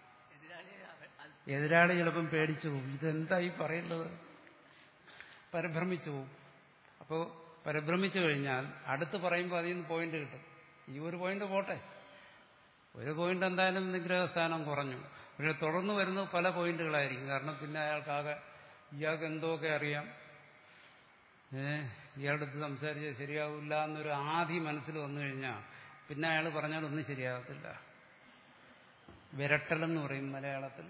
എതിരാളി ചിലപ്പം പേടിച്ചു പോകും. ഇതെന്തായി പറയുന്നത്? പരിഭ്രമിച്ചു പോകും. അപ്പോൾ പരിഭ്രമിച്ചു കഴിഞ്ഞാൽ അടുത്ത് പറയുമ്പോൾ അതിൽ നിന്ന് പോയിന്റ് കിട്ടും. ഈ ഒരു പോയിന്റ് പോട്ടെ, ഒരു പോയിന്റ് എന്തായാലും നിഗ്രഹസ്ഥാനം കുറഞ്ഞു. പക്ഷെ തുടർന്ന് വരുന്നത് പല പോയിന്റുകളായിരിക്കും. കാരണം പിന്നെ അയാൾക്കാകെ ഇയാൾക്ക് എന്തൊക്കെ അറിയാം, ഏഹ് ഇയാളുടെ അടുത്ത് സംസാരിച്ചാൽ ശരിയാവില്ല എന്നൊരു ആദി മനസ്സിൽ വന്നു കഴിഞ്ഞാൽ പിന്നെ അയാൾ പറഞ്ഞാൽ ഒന്നും ശരിയാകത്തില്ല. വിരട്ടലെന്ന് പറയും മലയാളത്തിൽ.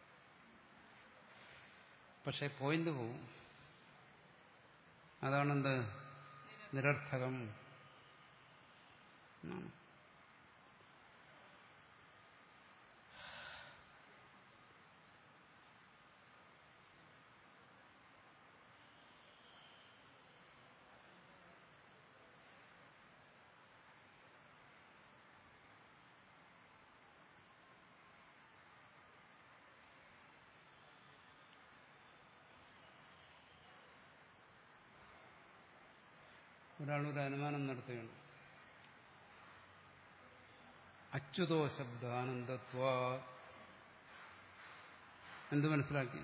പക്ഷെ പോയിന്റ് പോവും. അതാണെന്ത്? നിരർത്ഥകം. ഒരാളൊരു അനുമാനം നടത്തുകയാണ്. അച്യുതോ ശബ്ദാനന്ദത്വ. എന്ത് മനസ്സിലാക്കി?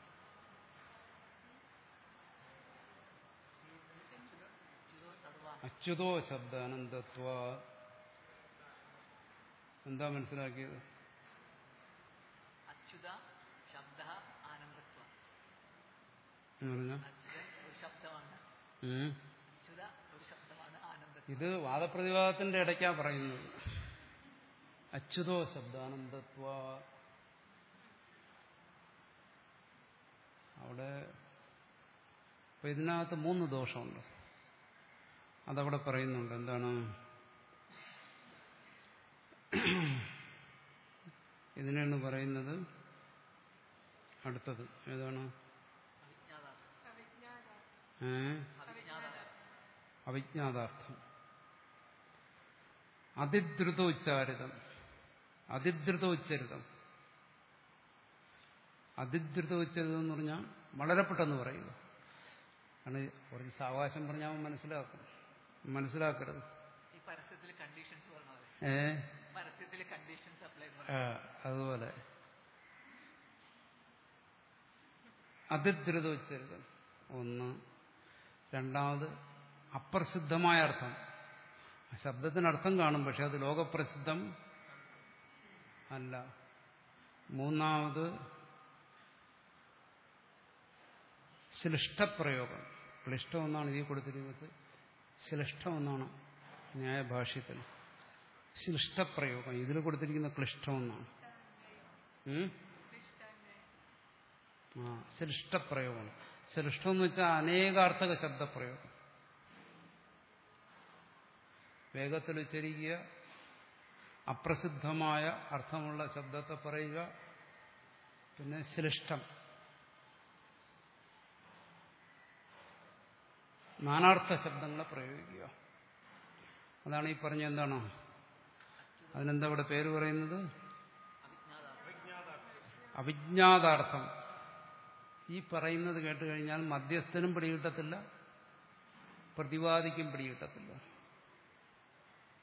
അച്യുതോ ശബ്ദാനന്ദത്വ. എന്താ മനസ്സിലാക്കിയത്? അച്യുത ശബ്ദ ആനന്ദത്വ എന്ന് പറഞ്ഞാൽ ശബ്ദമാണ്. ഇത് വാദപ്രതിവാദത്തിന്റെ ഇടയ്ക്കാ പറയുന്നത്. അച്യുതോ ശബ്ദാനന്ദത്വ. അവിടെ ഇപ്പൊ ഇതിനകത്ത് മൂന്ന് ദോഷമുണ്ട്. അതവിടെ പറയുന്നുണ്ട്. എന്താണ്? ഇതിനാണ് പറയുന്നത്. അടുത്തത് ഏതാണ്? ഏ അവിജ്ഞാതാർത്ഥം. അതിദ്രുതോച്ചാരിതം. അതിദ്രുതോച്ചരിതം. അതിദ്രുതോച്ചരിതം എന്ന് പറഞ്ഞാൽ വളരെ പെട്ടെന്ന് പറയുക. കാരണം കുറച്ച് സാവകാശം പറഞ്ഞാൽ അവൻ മനസ്സിലാക്കും. മനസ്സിലാക്കരുത്. ഏ അതുപോലെ അതിദ്രുതോച്ചരിതം ഒന്ന്. രണ്ടാമത് അപ്രസിദ്ധമായ അർത്ഥം. ശബ്ദത്തിനർത്ഥം കാണും, പക്ഷെ അത് ലോകപ്രസിദ്ധം അല്ല. മൂന്നാമത് ശ്ലിഷ്ടപ്രയോഗം. ക്ലിഷ്ടം എന്നാണ് ഇതിൽ കൊടുത്തിരിക്കുന്നത്. ശ്ലിഷ്ടം എന്നാണ് ന്യായഭാഷ്യത്തിൽ. ശ്ലിഷ്ടപ്രയോഗം ഇതിൽ കൊടുത്തിരിക്കുന്ന ക്ലിഷ്ടം എന്നാണ്. ആ ശ്ലിഷ്ടപ്രയോഗമാണ്. ശ്ലിഷ്ടം എന്ന് വെച്ചാൽ അനേകാർത്ഥക ശബ്ദപ്രയോഗം. വേഗത്തിൽ ഉച്ചരിക്കുക, അപ്രസിദ്ധമായ അർത്ഥമുള്ള ശബ്ദത്തെ പറയുക, പിന്നെ ശ്ലിഷ്ടം നാനാർത്ഥ ശബ്ദങ്ങളെ പ്രയോഗിക്കുക. അതാണ് ഈ പറഞ്ഞ എന്താണോ അതിനെന്താ ഇവിടെ പേര് പറയുന്നത്? അവിജ്ഞാതാർത്ഥം. ഈ പറയുന്നത് കേട്ട് കഴിഞ്ഞാൽ മധ്യസ്ഥനും പിടികിട്ടത്തില്ല, പ്രതിവാദിക്കും പിടികിട്ടത്തില്ല.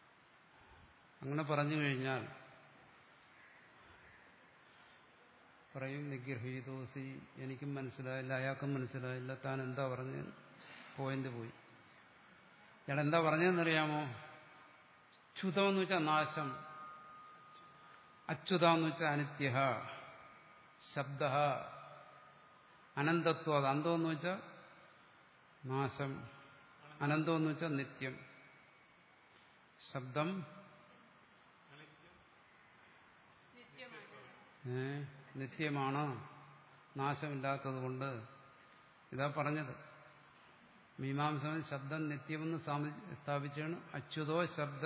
അങ്ങനെ പറഞ്ഞു കഴിഞ്ഞാൽ പറയും നിഗ്രഹീതോസി, എനിക്കും മനസ്സിലായില്ല, അയാൾക്കും മനസ്സിലായില്ല, താൻ എന്താ പറഞ്ഞത്, പോയിന്റ് പോയി. ഇയാൾ എന്താ പറഞ്ഞതെന്നറിയാമോ? ച്യുതമെന്ന് വെച്ചാൽ നാശം, അച്യുതമെന്ന് വെച്ചാൽ അനിത്യ, ശബ്ദ അനന്തത്വം, അത് അന്തമെന്ന് വെച്ചാൽ നാശം, അനന്തമെന്ന് വെച്ചാൽ നിത്യം. ശബ്ദം ഏ നിത്യമാണ്, നാശമില്ലാത്തത് കൊണ്ട്. ഇതാ പറഞ്ഞത്. മീമാംസകൻ ശബ്ദം നിത്യമെന്ന് സ്ഥാപിച്ചാണ്. അച്യുതോ ശബ്ദ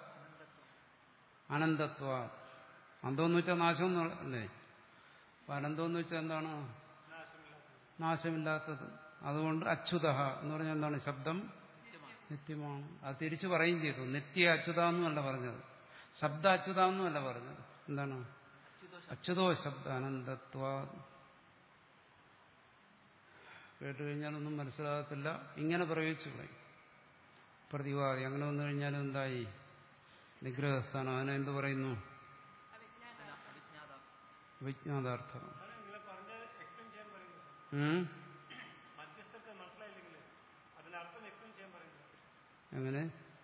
അനന്തത്വ, അന്തമെന്ന് വെച്ചാൽ നാശം അല്ലേ. അപ്പൊ അനന്തമെന്ന് വെച്ചാൽ എന്താണ്? നാശമില്ലാത്തത്. അതുകൊണ്ട് അച്യുത എന്ന് പറഞ്ഞാൽ എന്താണ്? ശബ്ദം നിത്യമാണ്. അത് തിരിച്ചു പറയുകയും ചെയ്തു. നിത്യ അച്യുത എന്നല്ല പറഞ്ഞത്, ശബ്ദ അച്യുത എന്നല്ല പറഞ്ഞത്. എന്താണ്? അച്യുതോ ശബ്ദ അനന്തത്വ. കേട്ടുകഴിഞ്ഞാലൊന്നും മനസ്സിലാകത്തില്ല, ഇങ്ങനെ പ്രയോഗിച്ചു പറയും പ്രതിവാദി. അങ്ങനെ വന്നു കഴിഞ്ഞാലും എന്തായി? നിഗ്രഹസ്ഥാനം. അതിനെ എന്ത് പറയുന്നു? വിജ്ഞാതാർത്ഥം. എങ്ങനെ?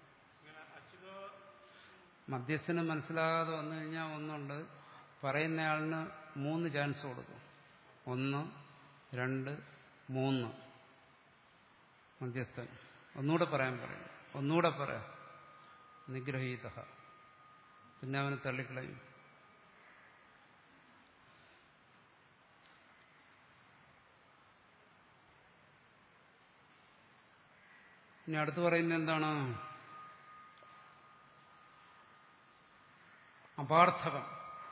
മധ്യസ്ഥന് മനസ്സിലാകാതെ വന്നു കഴിഞ്ഞാൽ ഒന്നുണ്ട്, പറയുന്നയാളിന് മൂന്ന് ചാൻസ് കൊടുക്കും. ഒന്ന്, രണ്ട്, മൂന്ന്. മധ്യസ്ഥൻ ഒന്നുകൂടെ പറയാൻ പറയും, ഒന്നുകൂടെ പറയാം, നിഗ്രഹീത. പിന്നെ അവന് തള്ളിക്കളയും. ഇനി അടുത്ത് പറയുന്നത് എന്താണ്? അപാർത്ഥകം.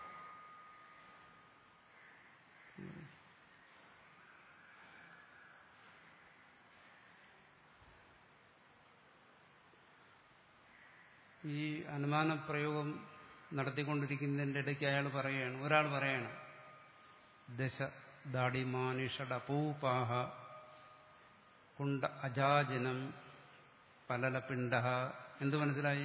ഈ അനുമാന പ്രയോഗം നടത്തിക്കൊണ്ടിരിക്കുന്നതിൻ്റെ ഇടയ്ക്ക് അയാൾ പറയുകയാണ്, ഒരാൾ പറയാണ്, ദശ ദാടിമാനിഷടപൂപാഹ കുണ്ട അജാജനം പലലപിണ്ഡ. എന്ത് മനസ്സിലായി?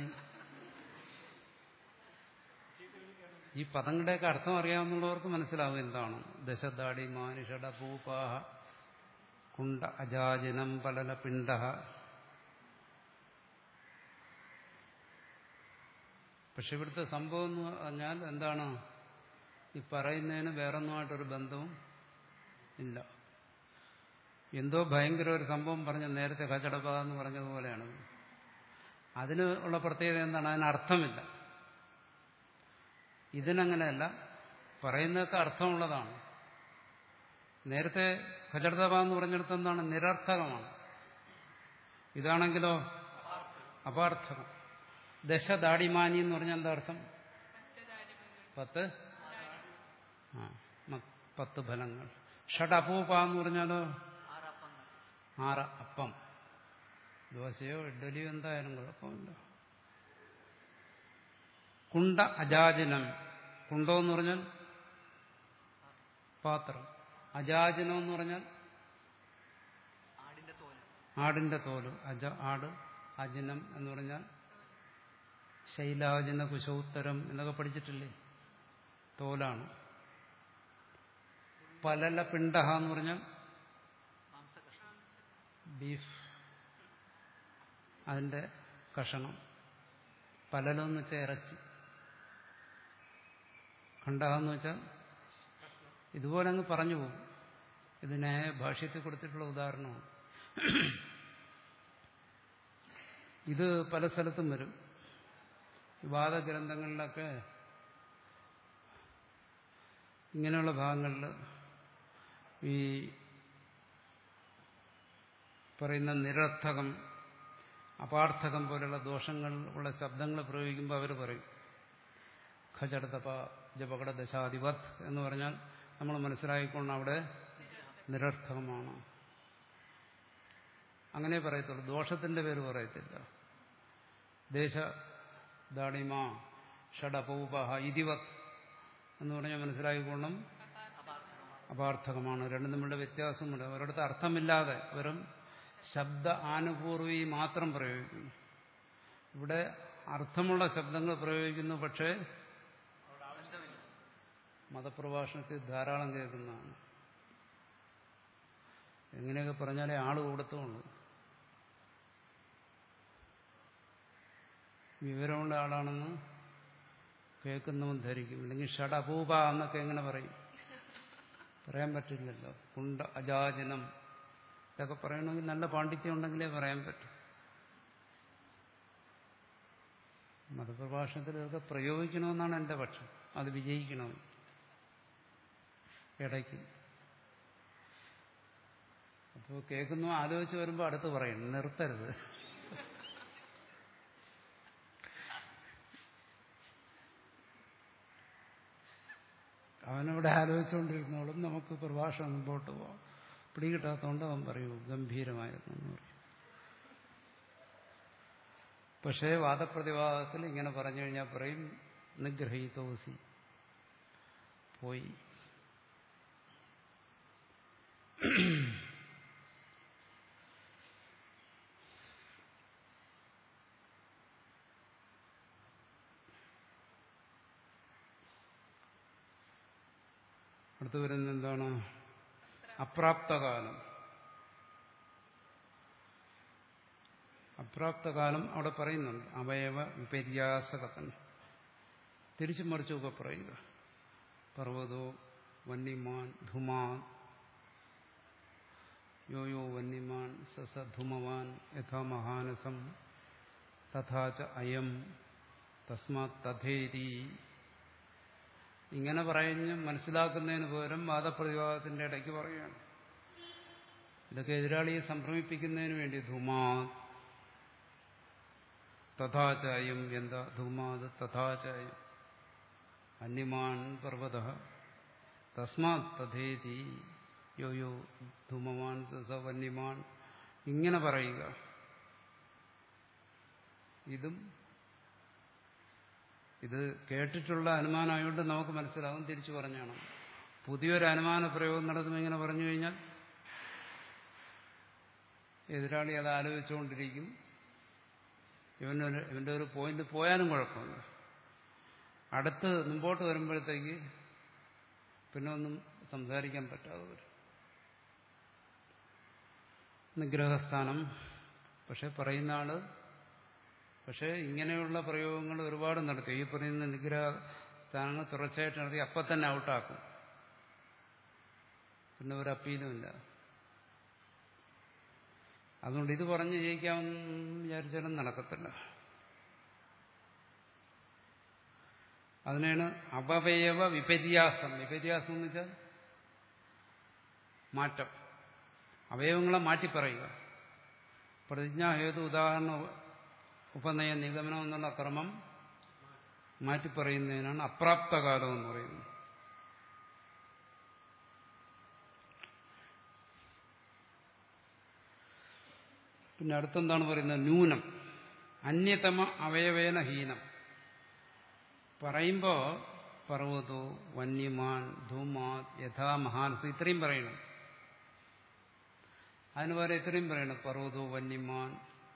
ഈ പദങ്ങളുടെയൊക്കെ അർത്ഥം അറിയാവുന്നവർക്ക് മനസ്സിലാവും എന്താണ്. ദശദാടി മാനിഷടപൂപാഹ കുണ്ട അജാജനം പലലപിണ്ഡ. പക്ഷെ ഇവിടുത്തെ സംഭവം എന്ന് പറഞ്ഞാൽ എന്താണ്? ഈ പറയുന്നതിന് വേറൊന്നുമായിട്ടൊരു ബന്ധവും ഇല്ല. എന്തോ ഭയങ്കര ഒരു സംഭവം പറഞ്ഞ, നേരത്തെ കച്ചടപ്പ എന്ന് പറഞ്ഞതുപോലെയാണ്. അതിന് ഉള്ള പ്രത്യേകത എന്താണ്? അതിനർത്ഥമില്ല. ഇതിനങ്ങനെയല്ല, പറയുന്നതൊക്കെ അർത്ഥമുള്ളതാണ്. നേരത്തെ ഖചടതപ എന്ന് പറഞ്ഞിടത്ത് എന്താണ്? നിരർത്ഥകമാണ്. ഇതാണെങ്കിലോ അപാർത്ഥകം. ദശദാടിമാനി എന്ന് പറഞ്ഞാൽ എന്താ അർത്ഥം? പത്ത് ആ പത്ത് ഫലങ്ങൾ. ഷഡപൂപ എന്ന് പറഞ്ഞാലോ ആറ് അപ്പം. ദോശയോ ഇഡ്ഡലിയോ എന്തായാലും കുഴപ്പമില്ല. കുണ്ട അജാജനം. കുണ്ടോ എന്ന് പറഞ്ഞാൽ പാത്രം. അജാജനം എന്ന് പറഞ്ഞാൽ ആടിന്റെ തോല്. അജ ആട്. അജനം എന്ന് പറഞ്ഞാൽ ശൈലാജന കുശോത്തരം എന്നൊക്കെ പഠിച്ചിട്ടില്ലേ? തോലാണ്. പലല പിണ്ഡഹ എന്ന് പറഞ്ഞാൽ ബീഫ്, അതിന്റെ കഷണം. പലലെന്ന് വെച്ചാൽ ഇറച്ചി. ഖണ്ഡഹ എന്ന് വെച്ചാൽ ഇതുപോലെ അങ്ങ് പറഞ്ഞു പോകും. ഇതിനെ ഭാഷ്യത്തിൽ കൊടുത്തിട്ടുള്ള ഉദാഹരണമാണ്. ഇത് പല സ്ഥലത്തും വരും. വാദഗ്രന്ഥങ്ങളിലൊക്കെ ഇങ്ങനെയുള്ള ഭാഗങ്ങളിൽ ഈ പറയുന്ന നിരർത്ഥകം, അപാർത്ഥകം പോലെയുള്ള ദോഷങ്ങൾ ഉള്ള ശബ്ദങ്ങൾ പ്രയോഗിക്കുമ്പോൾ അവർ പറയും ഖചടതപ ജപകട ദശാധിപത് എന്ന് പറഞ്ഞാൽ നമ്മൾ മനസ്സിലാക്കിക്കൊണ്ട് അവിടെ നിരർത്ഥകമാണ്. അങ്ങനെ പറയത്തുള്ളൂ, ദോഷത്തിന്റെ പേര് പറയത്തില്ല. ദേശ ദാടിമ ഷഡപൗപഹ ഇതിവത് എന്ന് പറഞ്ഞാൽ മനസ്സിലാക്കിക്കൊണ്ടും അപാർത്ഥകമാണ്. രണ്ടും തമ്മിലുള്ള വ്യത്യാസമുണ്ട്. ഒരിടത്ത് അർത്ഥമില്ലാതെ വെറും ശബ്ദ ആനുപൂർവി മാത്രം പ്രയോഗിക്കുന്നു. ഇവിടെ അർത്ഥമുള്ള ശബ്ദങ്ങൾ പ്രയോഗിക്കുന്നു, പക്ഷേ മതപ്രഭാഷണത്തിൽ ധാരാളം കേൾക്കുന്നതാണ്. എങ്ങനെയൊക്കെ പറഞ്ഞാലേ ആള് കൂടത്തുള്ളൂ. വിവരമുള്ള ആളാണെന്ന് കേൾക്കുന്നവൻ ധരിക്കും. അല്ലെങ്കിൽ ഷഡപൂപ എന്നൊക്കെ എങ്ങനെ പറയും? പറയാൻ പറ്റില്ലല്ലോ. കുണ്ട അജാജനം ഇതൊക്കെ പറയണമെങ്കിൽ നല്ല പാണ്ഡിത്യം ഉണ്ടെങ്കിലേ പറയാൻ പറ്റും. മതപ്രഭാഷണത്തിൽ ഇതൊക്കെ പ്രയോഗിക്കണമെന്നാണ് എൻ്റെ പക്ഷം. അത് വിജയിക്കണം. ഇടയ്ക്ക് അപ്പോൾ കേൾക്കുന്നു ആലോചിച്ച് വരുമ്പോൾ അടുത്ത് പറയണം, നിർത്തരുത്. അവനവിടെ ആലോചിച്ചുകൊണ്ടിരുന്നോളും, നമുക്ക് പ്രഭാഷണം മുമ്പോട്ട് പോകാം. പിടികിട്ടാത്തതുകൊണ്ട് അവൻ പറയൂ ഗംഭീരമായിരുന്നു എന്ന് പറയും. പക്ഷേ വാദപ്രതിവാദത്തിൽ ഇങ്ങനെ പറഞ്ഞു കഴിഞ്ഞാൽ പറയും നിഗ്രഹീതോസി, പോയി. അടുത്ത് വരുന്നത് എന്താണ്? അപ്രാപ്തകാലം. അപ്രാപ്തകാലം അവിടെ പറയുന്നുണ്ട്. അവയവ വിപര്യാസകഥൻ. തിരിച്ചു മറിച്ചൊക്കെ പറയുക. പർവ്വതോ വന്യമാൻ ധുമാൻ യോ യോ വന്യമാൻ സസ ധുമവാൻ യഥാ മഹാനസം തഥാച അയം തസ്മാത് തഥേരി. ഇങ്ങനെ പറഞ്ഞ് മനസ്സിലാക്കുന്നതിന് പകരം വാദപ്രതിവാദത്തിന്റെ ഇടയ്ക്ക് പറയുകയാണ്. ഇതൊക്കെ എതിരാളിയെ സംഭ്രമിപ്പിക്കുന്നതിന് വേണ്ടി. ധുമാ തഥാചായം. എന്താ ധുമാത് തഥാചായം? അന്യമാൻ പർവ്വത തസ്മാത് തഥേതി യോ യോ ധുമവാൻ സസ വന്യമാൻ. ഇങ്ങനെ പറയുക. ഇതും ഇത് കേട്ടിട്ടുള്ള അനുമാനമായതുകൊണ്ട് നമുക്ക് മനസ്സിലാകും. തിരിച്ചു പറഞ്ഞാണ്. പുതിയൊരു അനുമാന പ്രയോഗം നടത്തുമ്പോൾ ഇങ്ങനെ പറഞ്ഞു കഴിഞ്ഞാൽ എതിരാളി അത് ആലോചിച്ചുകൊണ്ടിരിക്കും. ഇവനൊരു ഇവന്റെ ഒരു പോയിന്റ് പോയാലും കുഴപ്പമില്ല. അടുത്ത് മുമ്പോട്ട് വരുമ്പോഴത്തേക്ക് പിന്നെ ഒന്നും സംസാരിക്കാൻ പറ്റാതെ വരും. നിഗ്രഹസ്ഥാനം. പക്ഷെ പറയുന്ന ആള് പക്ഷേ ഇങ്ങനെയുള്ള പ്രയോഗങ്ങൾ ഒരുപാട് നടത്തി. ഈ പറയുന്ന നിഗ്രഹ സ്ഥാനങ്ങൾ തുടർച്ചയായിട്ട് നടത്തി അപ്പം തന്നെ ഔട്ടാക്കും. പിന്നെ ഒരു അപ്പീലുമില്ല. അതുകൊണ്ട് ഇത് പറഞ്ഞ് ജയിക്കാമെന്ന് വിചാരിച്ചാലും നടക്കത്തില്ല. അതിനാണ് അവയവ വിപര്യാസം. വിപര്യാസം എന്ന് വെച്ചാൽ മാറ്റം. അവയവങ്ങളെ മാറ്റി പറയുക. പ്രതിജ്ഞാഹേതു ഉദാഹരണ ഉപനയ നിഗമനം എന്നുള്ള ക്രമം മാറ്റിപ്പറയുന്നതിനാണ് അപ്രാപ്തകാലം എന്ന് പറയുന്നത്. പിന്നെ അടുത്തെന്താണ് പറയുന്നത്? ന്യൂനം. അന്യതമ അവയവേന ഹീനം. പറയുമ്പോൾ പർവ്വതോ വന്യമാൻ ധൂമാ യഥാ മഹാനസ് ഇത്രയും പറയണം. അതിന് പകരം ഇത്രയും പറയണം. പർവ്വതോ വന്യമാൻ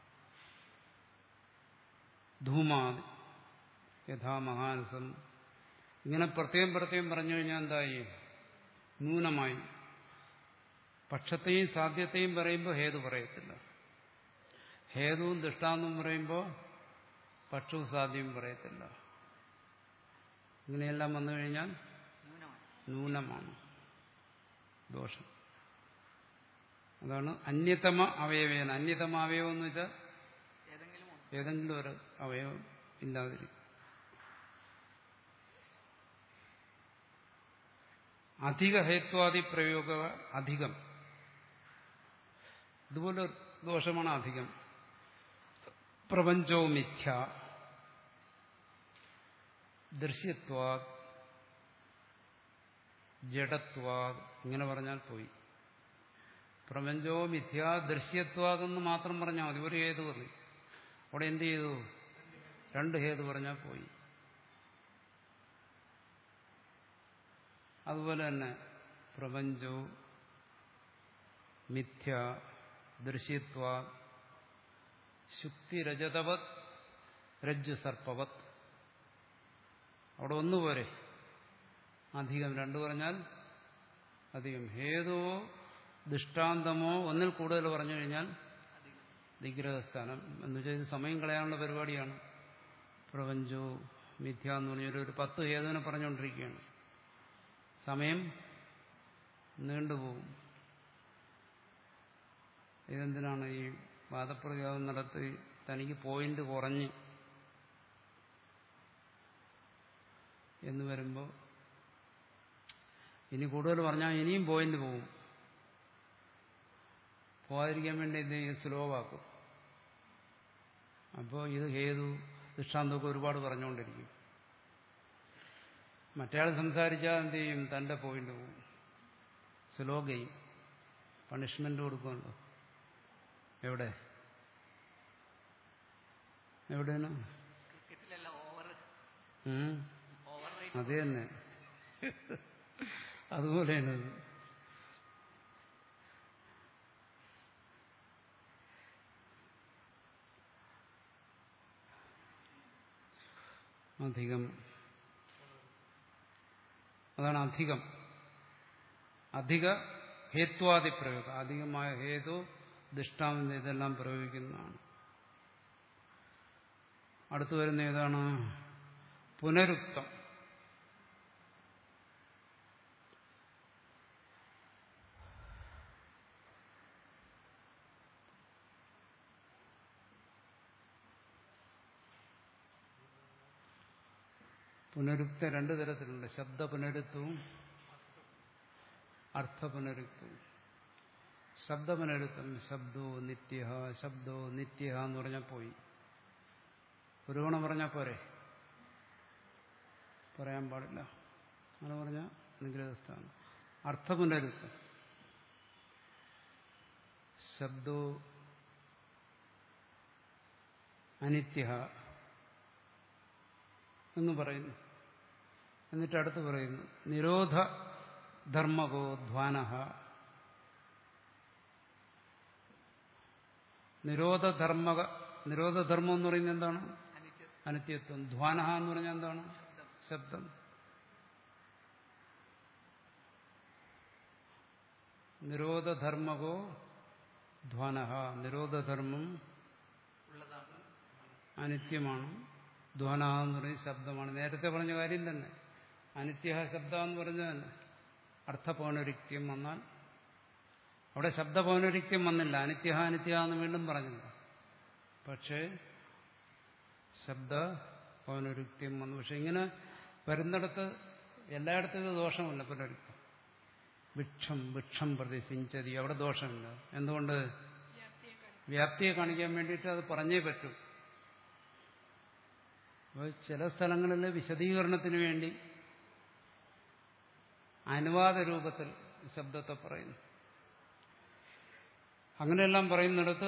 ധൂമാ യഥാ മഹാനസം. ഇങ്ങനെ പ്രത്യേകം പ്രത്യേകം പറഞ്ഞു കഴിഞ്ഞാൽ എന്തായി? ന്യൂനമായി. പക്ഷത്തെയും സാധ്യത്തെയും പറയുമ്പോൾ ഹേതു പറയത്തില്ല. ഹേതുവും ദൃഷ്ടാന്തവും പറയുമ്പോൾ പക്ഷവും സാധ്യവും പറയത്തില്ല. ഇങ്ങനെയെല്ലാം വന്നു കഴിഞ്ഞാൽ ന്യൂനമാണ്, ദോഷം. അതാണ് അന്യതമ അവയവേന. അന്യതമ അവയവം എന്ന് വെച്ചാൽ ഏതെങ്കിലും ഒരു അവയവം ഇല്ലാതിരിക്കും. അധിക ഹേത്വാദി പ്രയോഗ. അധികം ഇതുപോലെ ദോഷമാണ് അധികം. പ്രപഞ്ചോ മിഥ്യ ദൃശ്യത്വാ ജഡത്വാ. ഇങ്ങനെ പറഞ്ഞാൽ പോയി. പ്രപഞ്ചോ മിഥ്യ ദൃശ്യത്വാതെന്ന് മാത്രം പറഞ്ഞാൽ മതി. ഒരു ഹേതു മതി. അവിടെ എന്ത് ചെയ്തു? രണ്ട് ഹേതു പറഞ്ഞാൽ പോയി. അതുപോലെ തന്നെ പ്രപഞ്ചോ മിഥ്യ ദൃശ്യത്വാ ശുക്തിരജതവത് രജ്ജു സർപ്പവത്. അവിടെ ഒന്നുപോരെ. അധികം. രണ്ടു പറഞ്ഞാൽ അധികം. ഹേതുവോ ദൃഷ്ടാന്തമോ ഒന്നിൽ കൂടുതൽ പറഞ്ഞു കഴിഞ്ഞാൽ നിഗ്രഹസ്ഥാനം. എന്ന് വെച്ചാൽ ഇത് സമയം കളയാനുള്ള പരിപാടിയാണ്. പ്രപഞ്ചോ മിഥ്യ എന്ന് പറഞ്ഞൊരു ഒരു പത്ത് ഹേതുവിനെ പറഞ്ഞുകൊണ്ടിരിക്കുകയാണ്. സമയം നീണ്ടുപോകും. ഇതെന്തിനാണ് ഈ വാദപ്രതിവാദം നടത്തി തനിക്ക് പോയിന്റ് കുറഞ്ഞ് എന്ന് വരുമ്പോൾ ഇനി കൂടുതൽ പറഞ്ഞാൽ ഇനിയും പോയിന്റ് പോകും. പോകാതിരിക്കാൻ വേണ്ടി എന്ത് ചെയ്യും? സ്ലോ ആക്കും. അപ്പോൾ ഇത് ഹേതു ദൃഷ്ടാന്തമൊക്കെ ഒരുപാട് പറഞ്ഞുകൊണ്ടിരിക്കും. മറ്റയാൾ സംസാരിച്ചാൽ എന്ത് ചെയ്യും? തന്റെ പോയിന്റ് പോകും. Slow game. പണിഷ്മെന്റ് കൊടുക്കുമല്ലോ. എവിടെ എവിടെയാണ്? അത് തന്നെ. അതുപോലെയാണ്. അധികം. അതാണ് അധികം. അധിക ഹേത്വാദി പ്രയോഗം. അധികമായ ഹേതു ദൃഷ്ടാന്തം ഇതെല്ലാം പ്രയോഗിക്കുന്നതാണ്. അടുത്തു വരുന്ന ഏതാണ്? പുനരുക്തം. പുനരുക്ത രണ്ടു തരത്തിലുണ്ട്. ശബ്ദ പുനരുക്തവും അർത്ഥ പുനരുക്തവും. ശബ്ദ പുനരുക്തം ശബ്ദോ നിത്യ ശബ്ദോ നിത്യ എന്ന് പറഞ്ഞാൽ പോയി. ഒരു ഗുണം പറഞ്ഞാൽ പോരെ? പറയാൻ പാടില്ല. അങ്ങനെ പറഞ്ഞാൽ നിഗ്രഹസ്ഥാനം. അർത്ഥ പുനരുക്തം ശബ്ദോ അനിത്യ എന്ന് പറയുന്നു. എന്നിട്ട് അടുത്ത് പറയുന്നു നിരോധ ധർമ്മകോ ധ്വാനഃ. നിരോധധർമ്മക നിരോധധർമ്മം എന്ന് പറയുന്നത് എന്താണ്? അനിത്യത്വം. ധ്വാനഃ എന്ന് പറഞ്ഞാൽ എന്താണ്? ശബ്ദം. നിരോധധർമ്മകോ ധ്വാനഃ. നിരോധധർമ്മം അനിത്യമാണ്. ധ്വാന എന്ന് പറയുന്നത് ശബ്ദമാണ്. നേരത്തെ പറഞ്ഞ കാര്യം തന്നെ. അനിത്യ ശബ്ദ എന്ന് പറഞ്ഞത് തന്നെ. അർത്ഥപൗനരിക്യം വന്നാൽ അവിടെ ശബ്ദപൗനരിക്യം വന്നില്ല. അനിത്യ അനിത്യ എന്ന് വീണ്ടും പറഞ്ഞില്ല. പക്ഷേ ശബ്ദ പൗനരുക്ത്യം വന്നു. പക്ഷെ ഇങ്ങനെ വരുന്നിടത്ത് എല്ലായിടത്തും ഇത് ദോഷമല്ല. പുനരുക്തം വൃക്ഷം വൃക്ഷം പ്രതി സിഞ്ചതി അവിടെ ദോഷമില്ല. എന്തുകൊണ്ട്? വ്യാപ്തിയെ കാണിക്കാൻ വേണ്ടിയിട്ട് അത് പറഞ്ഞേ പറ്റൂ. അപ്പോൾ ചില സ്ഥലങ്ങളിൽ വിശദീകരണത്തിന് വേണ്ടി അനുവാദ രൂപത്തിൽ ശബ്ദത്തെ പറയുന്നു. അങ്ങനെയെല്ലാം പറയുന്നിടത്ത്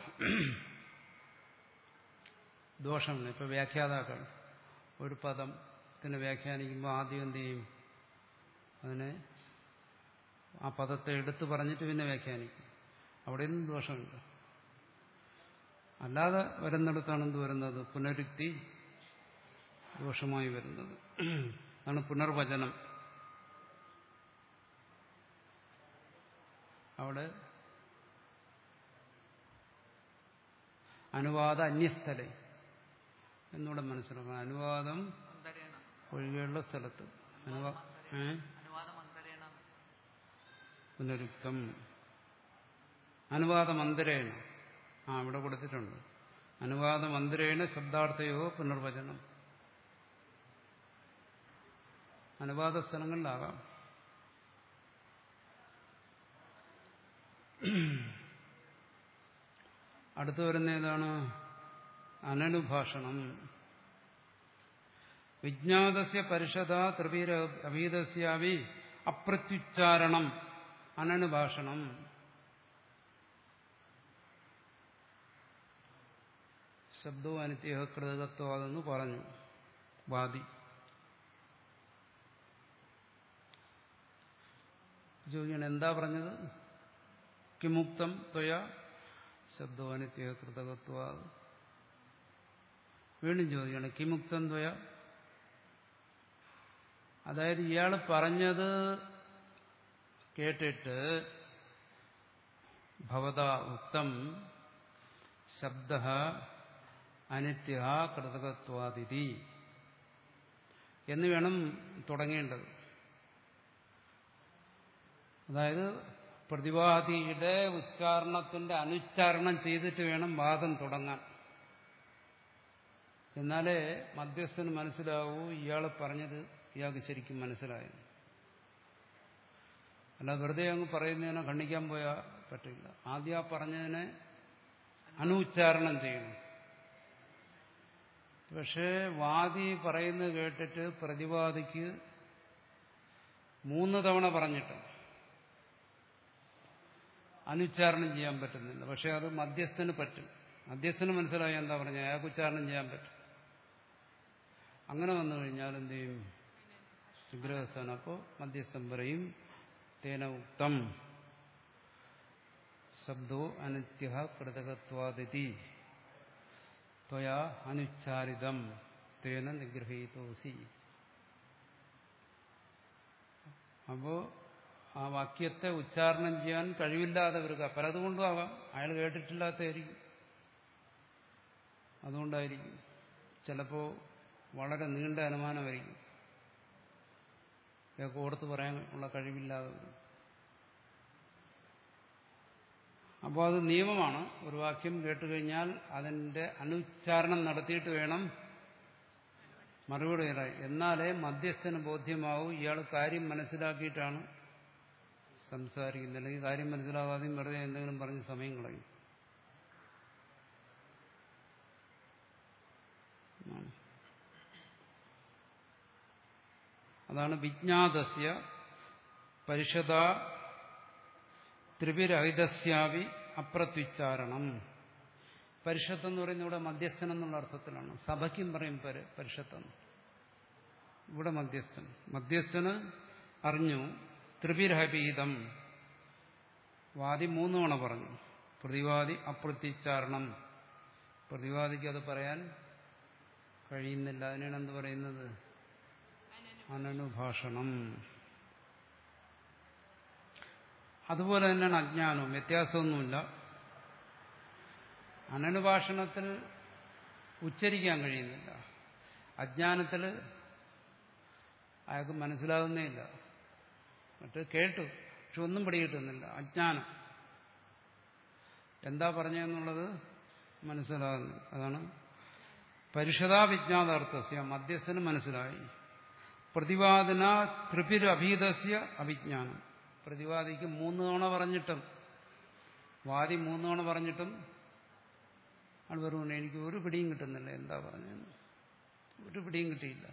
ദോഷമില്ല. ഇപ്പൊ വ്യാഖ്യാതാക്കൾ ഒരു പദത്തിന് വ്യാഖ്യാനിക്കുമ്പോൾ ആദ്യം എന്ത് ചെയ്യും? അതിനെ ആ പദത്തെ എടുത്തു പറഞ്ഞിട്ട് പിന്നെ വ്യാഖ്യാനിക്കും. അവിടെയൊന്നും ദോഷമില്ല. അല്ലാതെ വരുന്നിടത്താണ് എന്ത് വരുന്നത്? പുനരുക്തി ദോഷമായി വരുന്നത്. അതാണ് പുനർവചനം. അവിടെ അനുവാദ അന്യസ്ഥലേ എന്നൂടെ മനസ്സിലാക്കണം. അനുവാദം ഒഴികെയുള്ള സ്ഥലത്ത് പുനരുക്തം അനുവാദമന്തരേണ. ആ ഇവിടെ കൊടുത്തിട്ടുണ്ട്. അനുവാദമന്തരേണ ശബ്ദാർത്ഥയോ പുനർവചനം. അനുവാദ സ്ഥലങ്ങളിലാകാം. അടുത്തു വരുന്ന ഏതാണ്? അനനുഭാഷണം. വിജ്ഞാതസ്യ പരിഷദ ത്രിവീര അഭീതസ്യാവി അപ്രത്യുച്ചാരണം അനനുഭാഷണം. ശബ്ദവും അനിത്യ കൃതകത്വമെന്ന് പറഞ്ഞു വാദി. ചോദിക്കണം എന്താ പറഞ്ഞത്? കിമുക്തം ത്വയാ ശബ്ദവും അനിത്യ കൃതകത്വ. വീണ്ടും ചോദിക്കണം കിമുക്തം ത്വയാ അതായത് ഇയാൾ പറഞ്ഞത് കേട്ടിട്ട് ഭവത ഉക്തം ശബ്ദ അനിത്യ കൃതകത്വാദിതി എന്ന് വേണം തുടങ്ങേണ്ടത്. അതായത് പ്രതിവാദിയുടെ ഉച്ചാരണത്തിന്റെ അനുച്ചാരണം ചെയ്തിട്ട് വേണം വാദം തുടങ്ങാൻ. എന്നാലേ മധ്യസ്ഥന് മനസ്സിലാവൂ ഇയാൾ പറഞ്ഞത് ഇയാൾക്ക് ശരിക്കും മനസ്സിലായി. അല്ല വെറുതെ അങ്ങ് പറയുന്നതിനെ ഖണ്ഡിക്കാൻ പോയാൽ പറ്റില്ല. ആദ്യം ആ പറഞ്ഞതിനെ അനുച്ചാരണം ചെയ്യണം. പക്ഷേ വാദി പറയുന്നത് കേട്ടിട്ട് പ്രതിവാദിക്ക് മൂന്ന് തവണ പറഞ്ഞിട്ട് അനുച്ചാരണം ചെയ്യാൻ പറ്റുന്നില്ല. പക്ഷെ അത് മധ്യസ്ഥന് പറ്റും. മധ്യസ്ഥന് മനസ്സിലായി എന്താ പറഞ്ഞത്, അയാൾക്ക് ഉച്ചാരണം ചെയ്യാൻ പറ്റും. അങ്ങനെ വന്നു കഴിഞ്ഞാൽ എന്ത് ചെയ്യും, വിഗ്രഹസ്ഥാനം. അപ്പോൾ മധ്യസ്ഥൻ പറയും തേന ഉക്തം ശബ്ദോ അനിത്യ കൃതകത്വാദിതി ത്വയാ അനുച്ചാരിതം തേന നിഗ്രഹീതോസി. അപ്പോ ആ വാക്യത്തെ ഉച്ചാരണം ചെയ്യാൻ കഴിവില്ലാതെ വരിക പലതുകൊണ്ടും ആവാം. അയാൾ കേട്ടിട്ടില്ലാത്തതായിരിക്കും, അതുകൊണ്ടായിരിക്കും. ചിലപ്പോൾ വളരെ നീണ്ട അനുമാനമായിരിക്കും, ഇതൊക്കെ ഓർത്ത് പറയാനുള്ള കഴിവില്ലാതെ വരും. അപ്പോൾ അത് നിയമമാണ്. ഒരു വാക്യം കേട്ടുകഴിഞ്ഞാൽ അതിന്റെ അനുച്ചാരണം നടത്തിയിട്ട് വേണം മറുപടി പറയാൻ. എന്നാലേ മധ്യസ്ഥന് ബോധ്യമാവും ഇയാൾ കാര്യം മനസ്സിലാക്കിയിട്ടാണ് സംസാരിക്കുന്നത്. അല്ലെങ്കിൽ കാര്യം മനസ്സിലാകാതെയും വെറുതെ എന്തെങ്കിലും പറഞ്ഞ് സമയം കളയും. അതാണ് വിജ്ഞാതസ്യ പരിഷദ ത്രിവിരഹിതസ്യാവി അപ്രത്യുച്ചാരണം. പരിഷത്ത് എന്ന് പറയുന്നത് ഇവിടെ മധ്യസ്ഥൻ എന്നുള്ള അർത്ഥത്തിലാണ്. സഭയ്ക്കും പറയും പരിഷത്തെന്ന്. ഇവിടെ മധ്യസ്ഥൻ മധ്യസ്ഥന് അറിഞ്ഞു ത്രിവിരഹീതം. വാദി മൂന്ന് തവണ പറഞ്ഞു. പ്രതിവാദി അപ്രത്യുച്ചാരണം. പ്രതിവാദിക്ക് അത് പറയാൻ കഴിയുന്നില്ല. അതിനാണ് എന്ത് പറയുന്നത്, അനനുഭാഷണം. അതുപോലെ തന്നെയാണ് അജ്ഞാനവും. വ്യത്യാസമൊന്നുമില്ല. അനനുഭാഷണത്തിൽ ഉച്ചരിക്കാൻ കഴിയുന്നില്ല. അജ്ഞാനത്തിൽ അയാൾക്ക് മനസ്സിലാകുന്നേ ഇല്ല. മറ്റ് കേട്ടു പക്ഷെ ഒന്നും പിടികിട്ടുന്നില്ല. അജ്ഞാനം എന്താ പറഞ്ഞെന്നുള്ളത് മനസ്സിലാകുന്നു. അതാണ് പരിഷദാ വിജ്ഞാതാർത്ഥസ്യ. മധ്യസ്ഥന് മനസ്സിലായി. പ്രതിവാദിന ത്രിപിരഭീതസ്യ അവിജ്ഞാനം. പ്രതിവാദിക്ക് മൂന്ന് തവണ പറഞ്ഞിട്ടും, വാദി മൂന്ന് തവണ പറഞ്ഞിട്ടും ആൾ പറഞ്ഞു എനിക്ക് ഒരു പിടിയും കിട്ടുന്നില്ല, എന്താ പറഞ്ഞതെന്ന് ഒരു പിടിയും കിട്ടിയില്ല.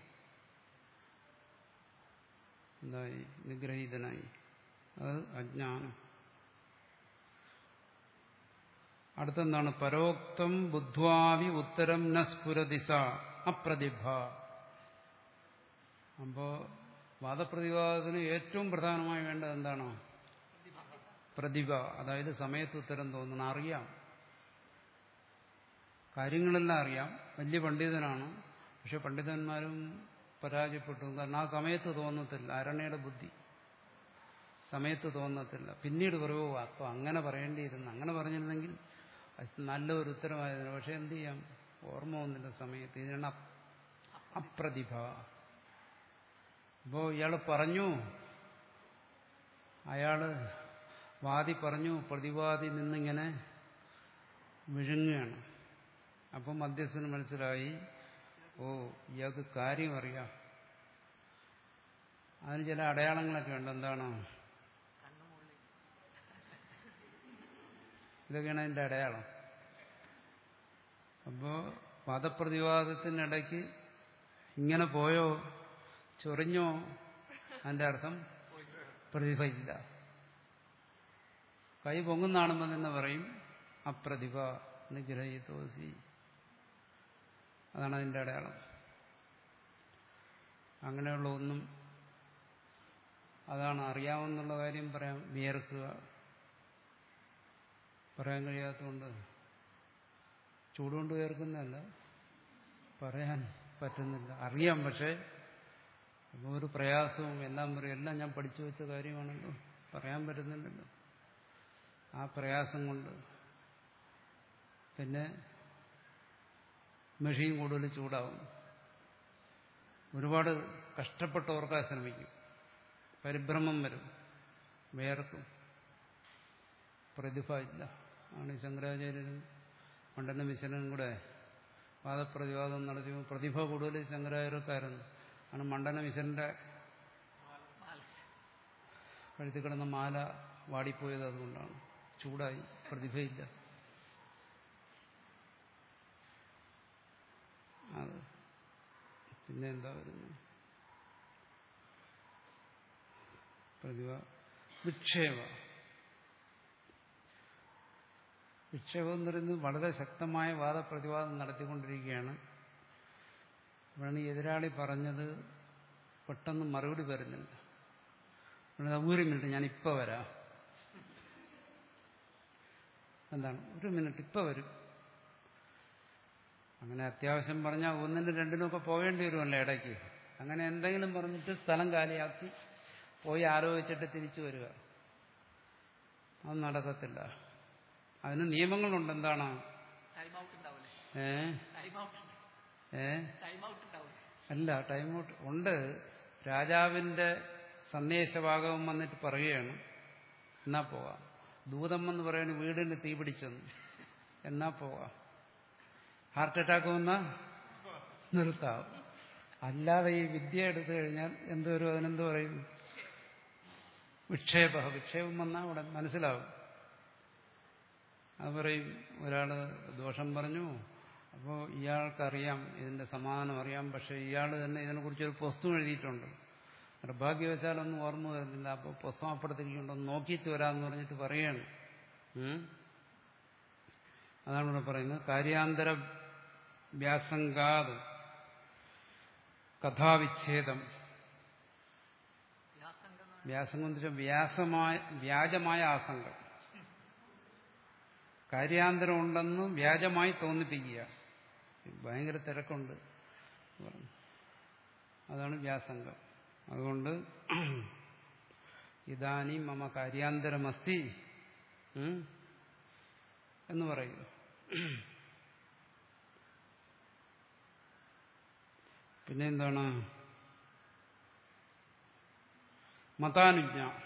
എന്തായി, നിഗ്രഹീതനായി. അത് അജ്ഞാനം. അടുത്തെന്താണ്, പരോക്തം ബുദ്ധ്വാവി ഉത്തരം ന സ്ഫുരദിസ അപ്രതിഭ. അപ്പോ വാദപ്രതിവാദത്തിന് ഏറ്റവും പ്രധാനമായി വേണ്ടത് എന്താണ്, പ്രതിഭ. അതായത് സമയത്ത് ഉത്തരം തോന്നണം, അറിയാം, കാര്യങ്ങളെല്ലാം അറിയാം, വലിയ പണ്ഡിതനാണ്. പക്ഷെ പണ്ഡിതന്മാരും പരാജയപ്പെട്ടു. കാരണം ആ സമയത്ത് തോന്നത്തില്ല. അരണയുടെ ബുദ്ധി സമയത്ത് തോന്നത്തില്ല. പിന്നീട് പറയുമോ അപ്പോൾ അങ്ങനെ പറയേണ്ടിയിരുന്നു, അങ്ങനെ പറഞ്ഞിരുന്നെങ്കിൽ നല്ലൊരു ഉത്തരമായിരുന്നു. പക്ഷെ എന്ത് ചെയ്യാം, ഓർമ്മ വന്നില്ല സമയത്ത്. ഇതിനാണ് അപ്രതിഭ. അപ്പോൾ ഇയാൾ പറഞ്ഞു, അയാള് വാദി പറഞ്ഞു, പ്രതിവാദി നിന്നിങ്ങനെ വിഴുങ്ങുകയാണ്. അപ്പം മധ്യസ്ഥന് മനസ്സിലായി, ഓ ഇയാൾക്ക് കാര്യം അറിയാം. അതിന് ചില അടയാളങ്ങളൊക്കെ ഉണ്ട്. എന്താണ്, ഇതൊക്കെയാണ് അതിൻ്റെ അടയാളം. അപ്പോൾ വാദപ്രതിവാദത്തിനിടയ്ക്ക് ഇങ്ങനെ പോയോ, ചൊറിഞ്ഞോ, അതിൻ്റെ അർത്ഥം പ്രതിഭയില്ല. കൈ പൊങ്ങുന്നാണെന്ന് തന്നെ പറയും അപ്രതിഭ നിഗ്രഹീതോസി. അതാണ് അതിൻ്റെ അടയാളം. അങ്ങനെയുള്ള ഒന്നും, അതാണ് അറിയാമെന്നുള്ള കാര്യം പറയാൻ വിയർക്കുക, പറയാൻ കഴിയാത്തതുകൊണ്ട്, ചൂടുകൊണ്ട് വിയർക്കുന്നതല്ല, പറയാൻ പറ്റുന്നില്ല. അറിയാം പക്ഷെ അപ്പോൾ ഒരു പ്രയാസവും എല്ലാം പറയും എല്ലാം ഞാൻ പഠിച്ചു വെച്ച കാര്യമാണല്ലോ, പറയാൻ പറ്റുന്നില്ലല്ലോ. ആ പ്രയാസം കൊണ്ട് പിന്നെ മെഷീൻ കൂടുതൽ ചൂടാവും. ഒരുപാട് കഷ്ടപ്പെട്ട് ഓർക്കാൻ ശ്രമിക്കും, പരിഭ്രമം വരും, വേർക്കും, പ്രതിഭ ഇല്ല. ആണ് ശങ്കരാചാര്യനും മണ്ഡന മിശ്രനും കൂടെ വാദപ്രതിവാദം നടത്തിയപ്പോൾ പ്രതിഭ കൂടുതൽ ശങ്കരാചാര്യക്കായിരുന്നു. ആണ് മണ്ഡന മിശ്രന്റെ കഴുത്തി കിടന്ന മാല വാടിപ്പോയത് അതുകൊണ്ടാണ്. ചൂടായി, പ്രതിഭയില്ല. അത് പിന്നെ എന്താ വരുന്നത്? പ്രതിഭ വിക്ഷേപ വിക്ഷേപം എന്ന് പറയുന്നത് വളരെ ശക്തമായ വാദപ്രതിവാദം നടത്തിക്കൊണ്ടിരിക്കുകയാണ്. അപ്പോഴാണ് എതിരാളി പറഞ്ഞത് പെട്ടെന്ന് മറുപടി വരുന്നില്ല. ഒരു മിനിറ്റ്, ഞാൻ ഇപ്പൊ വരാം. എന്താണ് ഒരു മിനിറ്റ്, ഇപ്പൊ വരും. അങ്ങനെ അത്യാവശ്യം പറഞ്ഞാൽ ഒന്നിനും രണ്ടിനുമൊക്കെ പോകേണ്ടി വരുമല്ലോ ഇടയ്ക്ക്. അങ്ങനെ എന്തെങ്കിലും പറഞ്ഞിട്ട് സ്ഥലം കാലിയാക്കി പോയി ആലോചിച്ചിട്ട് തിരിച്ചു വരിക, അത് നടക്കത്തില്ല. അതിന് നിയമങ്ങളുണ്ട്. എന്താണ്? ഏ ഏ അല്ല, ടൈം ഔട്ട് ഉണ്ട്. രാജാവിന്റെ സന്ദേശവാഹകം വന്നിട്ട് പറയുകയാണ്, എന്നാ പോവാം. ദൂതം എന്ന് പറയുന്നത് വീടിന് തീ പിടിച്ചെന്ന്, എന്നാ പോവാം. ഹാർട്ട് അറ്റാക്ക് വന്നാൽ നിർത്താം. അല്ലാതെ ഈ വിദ്യ എടുത്തു കഴിഞ്ഞാൽ എന്തോരും അതിനെന്ത് പറയും? വിക്ഷേപ വിക്ഷേപം വന്നാൽ അവിടെ മനസ്സിലാവും. അത് പറയും, ഒരാള് ദോഷം പറഞ്ഞു, അപ്പോൾ ഇയാൾക്കറിയാം ഇതിന്റെ സമാധാനം അറിയാം, പക്ഷെ ഇയാൾ തന്നെ ഇതിനെക്കുറിച്ചൊരു പുസ്തകം എഴുതിയിട്ടുണ്ട്. നിർഭാഗ്യവശാലൊന്നും ഓർമ്മ വരുന്നില്ല. അപ്പോൾ പുസ്തകം അപ്പുറത്തേക്കുണ്ടൊന്ന് നോക്കിയിട്ട് വരാമെന്ന് പറഞ്ഞിട്ട് പറയാണ്. അതാണ് ഇവിടെ പറയുന്നത്. കാര്യാന്തര വ്യാസംഗാത് കഥാവിച്ഛേദം. വ്യാസംഗം എന്ന് വെച്ചാൽ വ്യാസമായ വ്യാജമായ ആസംഗം. കാര്യാന്തരം ഉണ്ടെന്ന് വ്യാജമായി തോന്നിപ്പിക്കുക. ഭയങ്കര തിരക്കുണ്ട്, അതാണ് വ്യാസംഗം. അതുകൊണ്ട് ഇതാനി മമ കാര്യാന്തരമസ്തി എന്ന് പറയുക. പിന്നെ എന്താണ്? മതാനുജ്ഞ.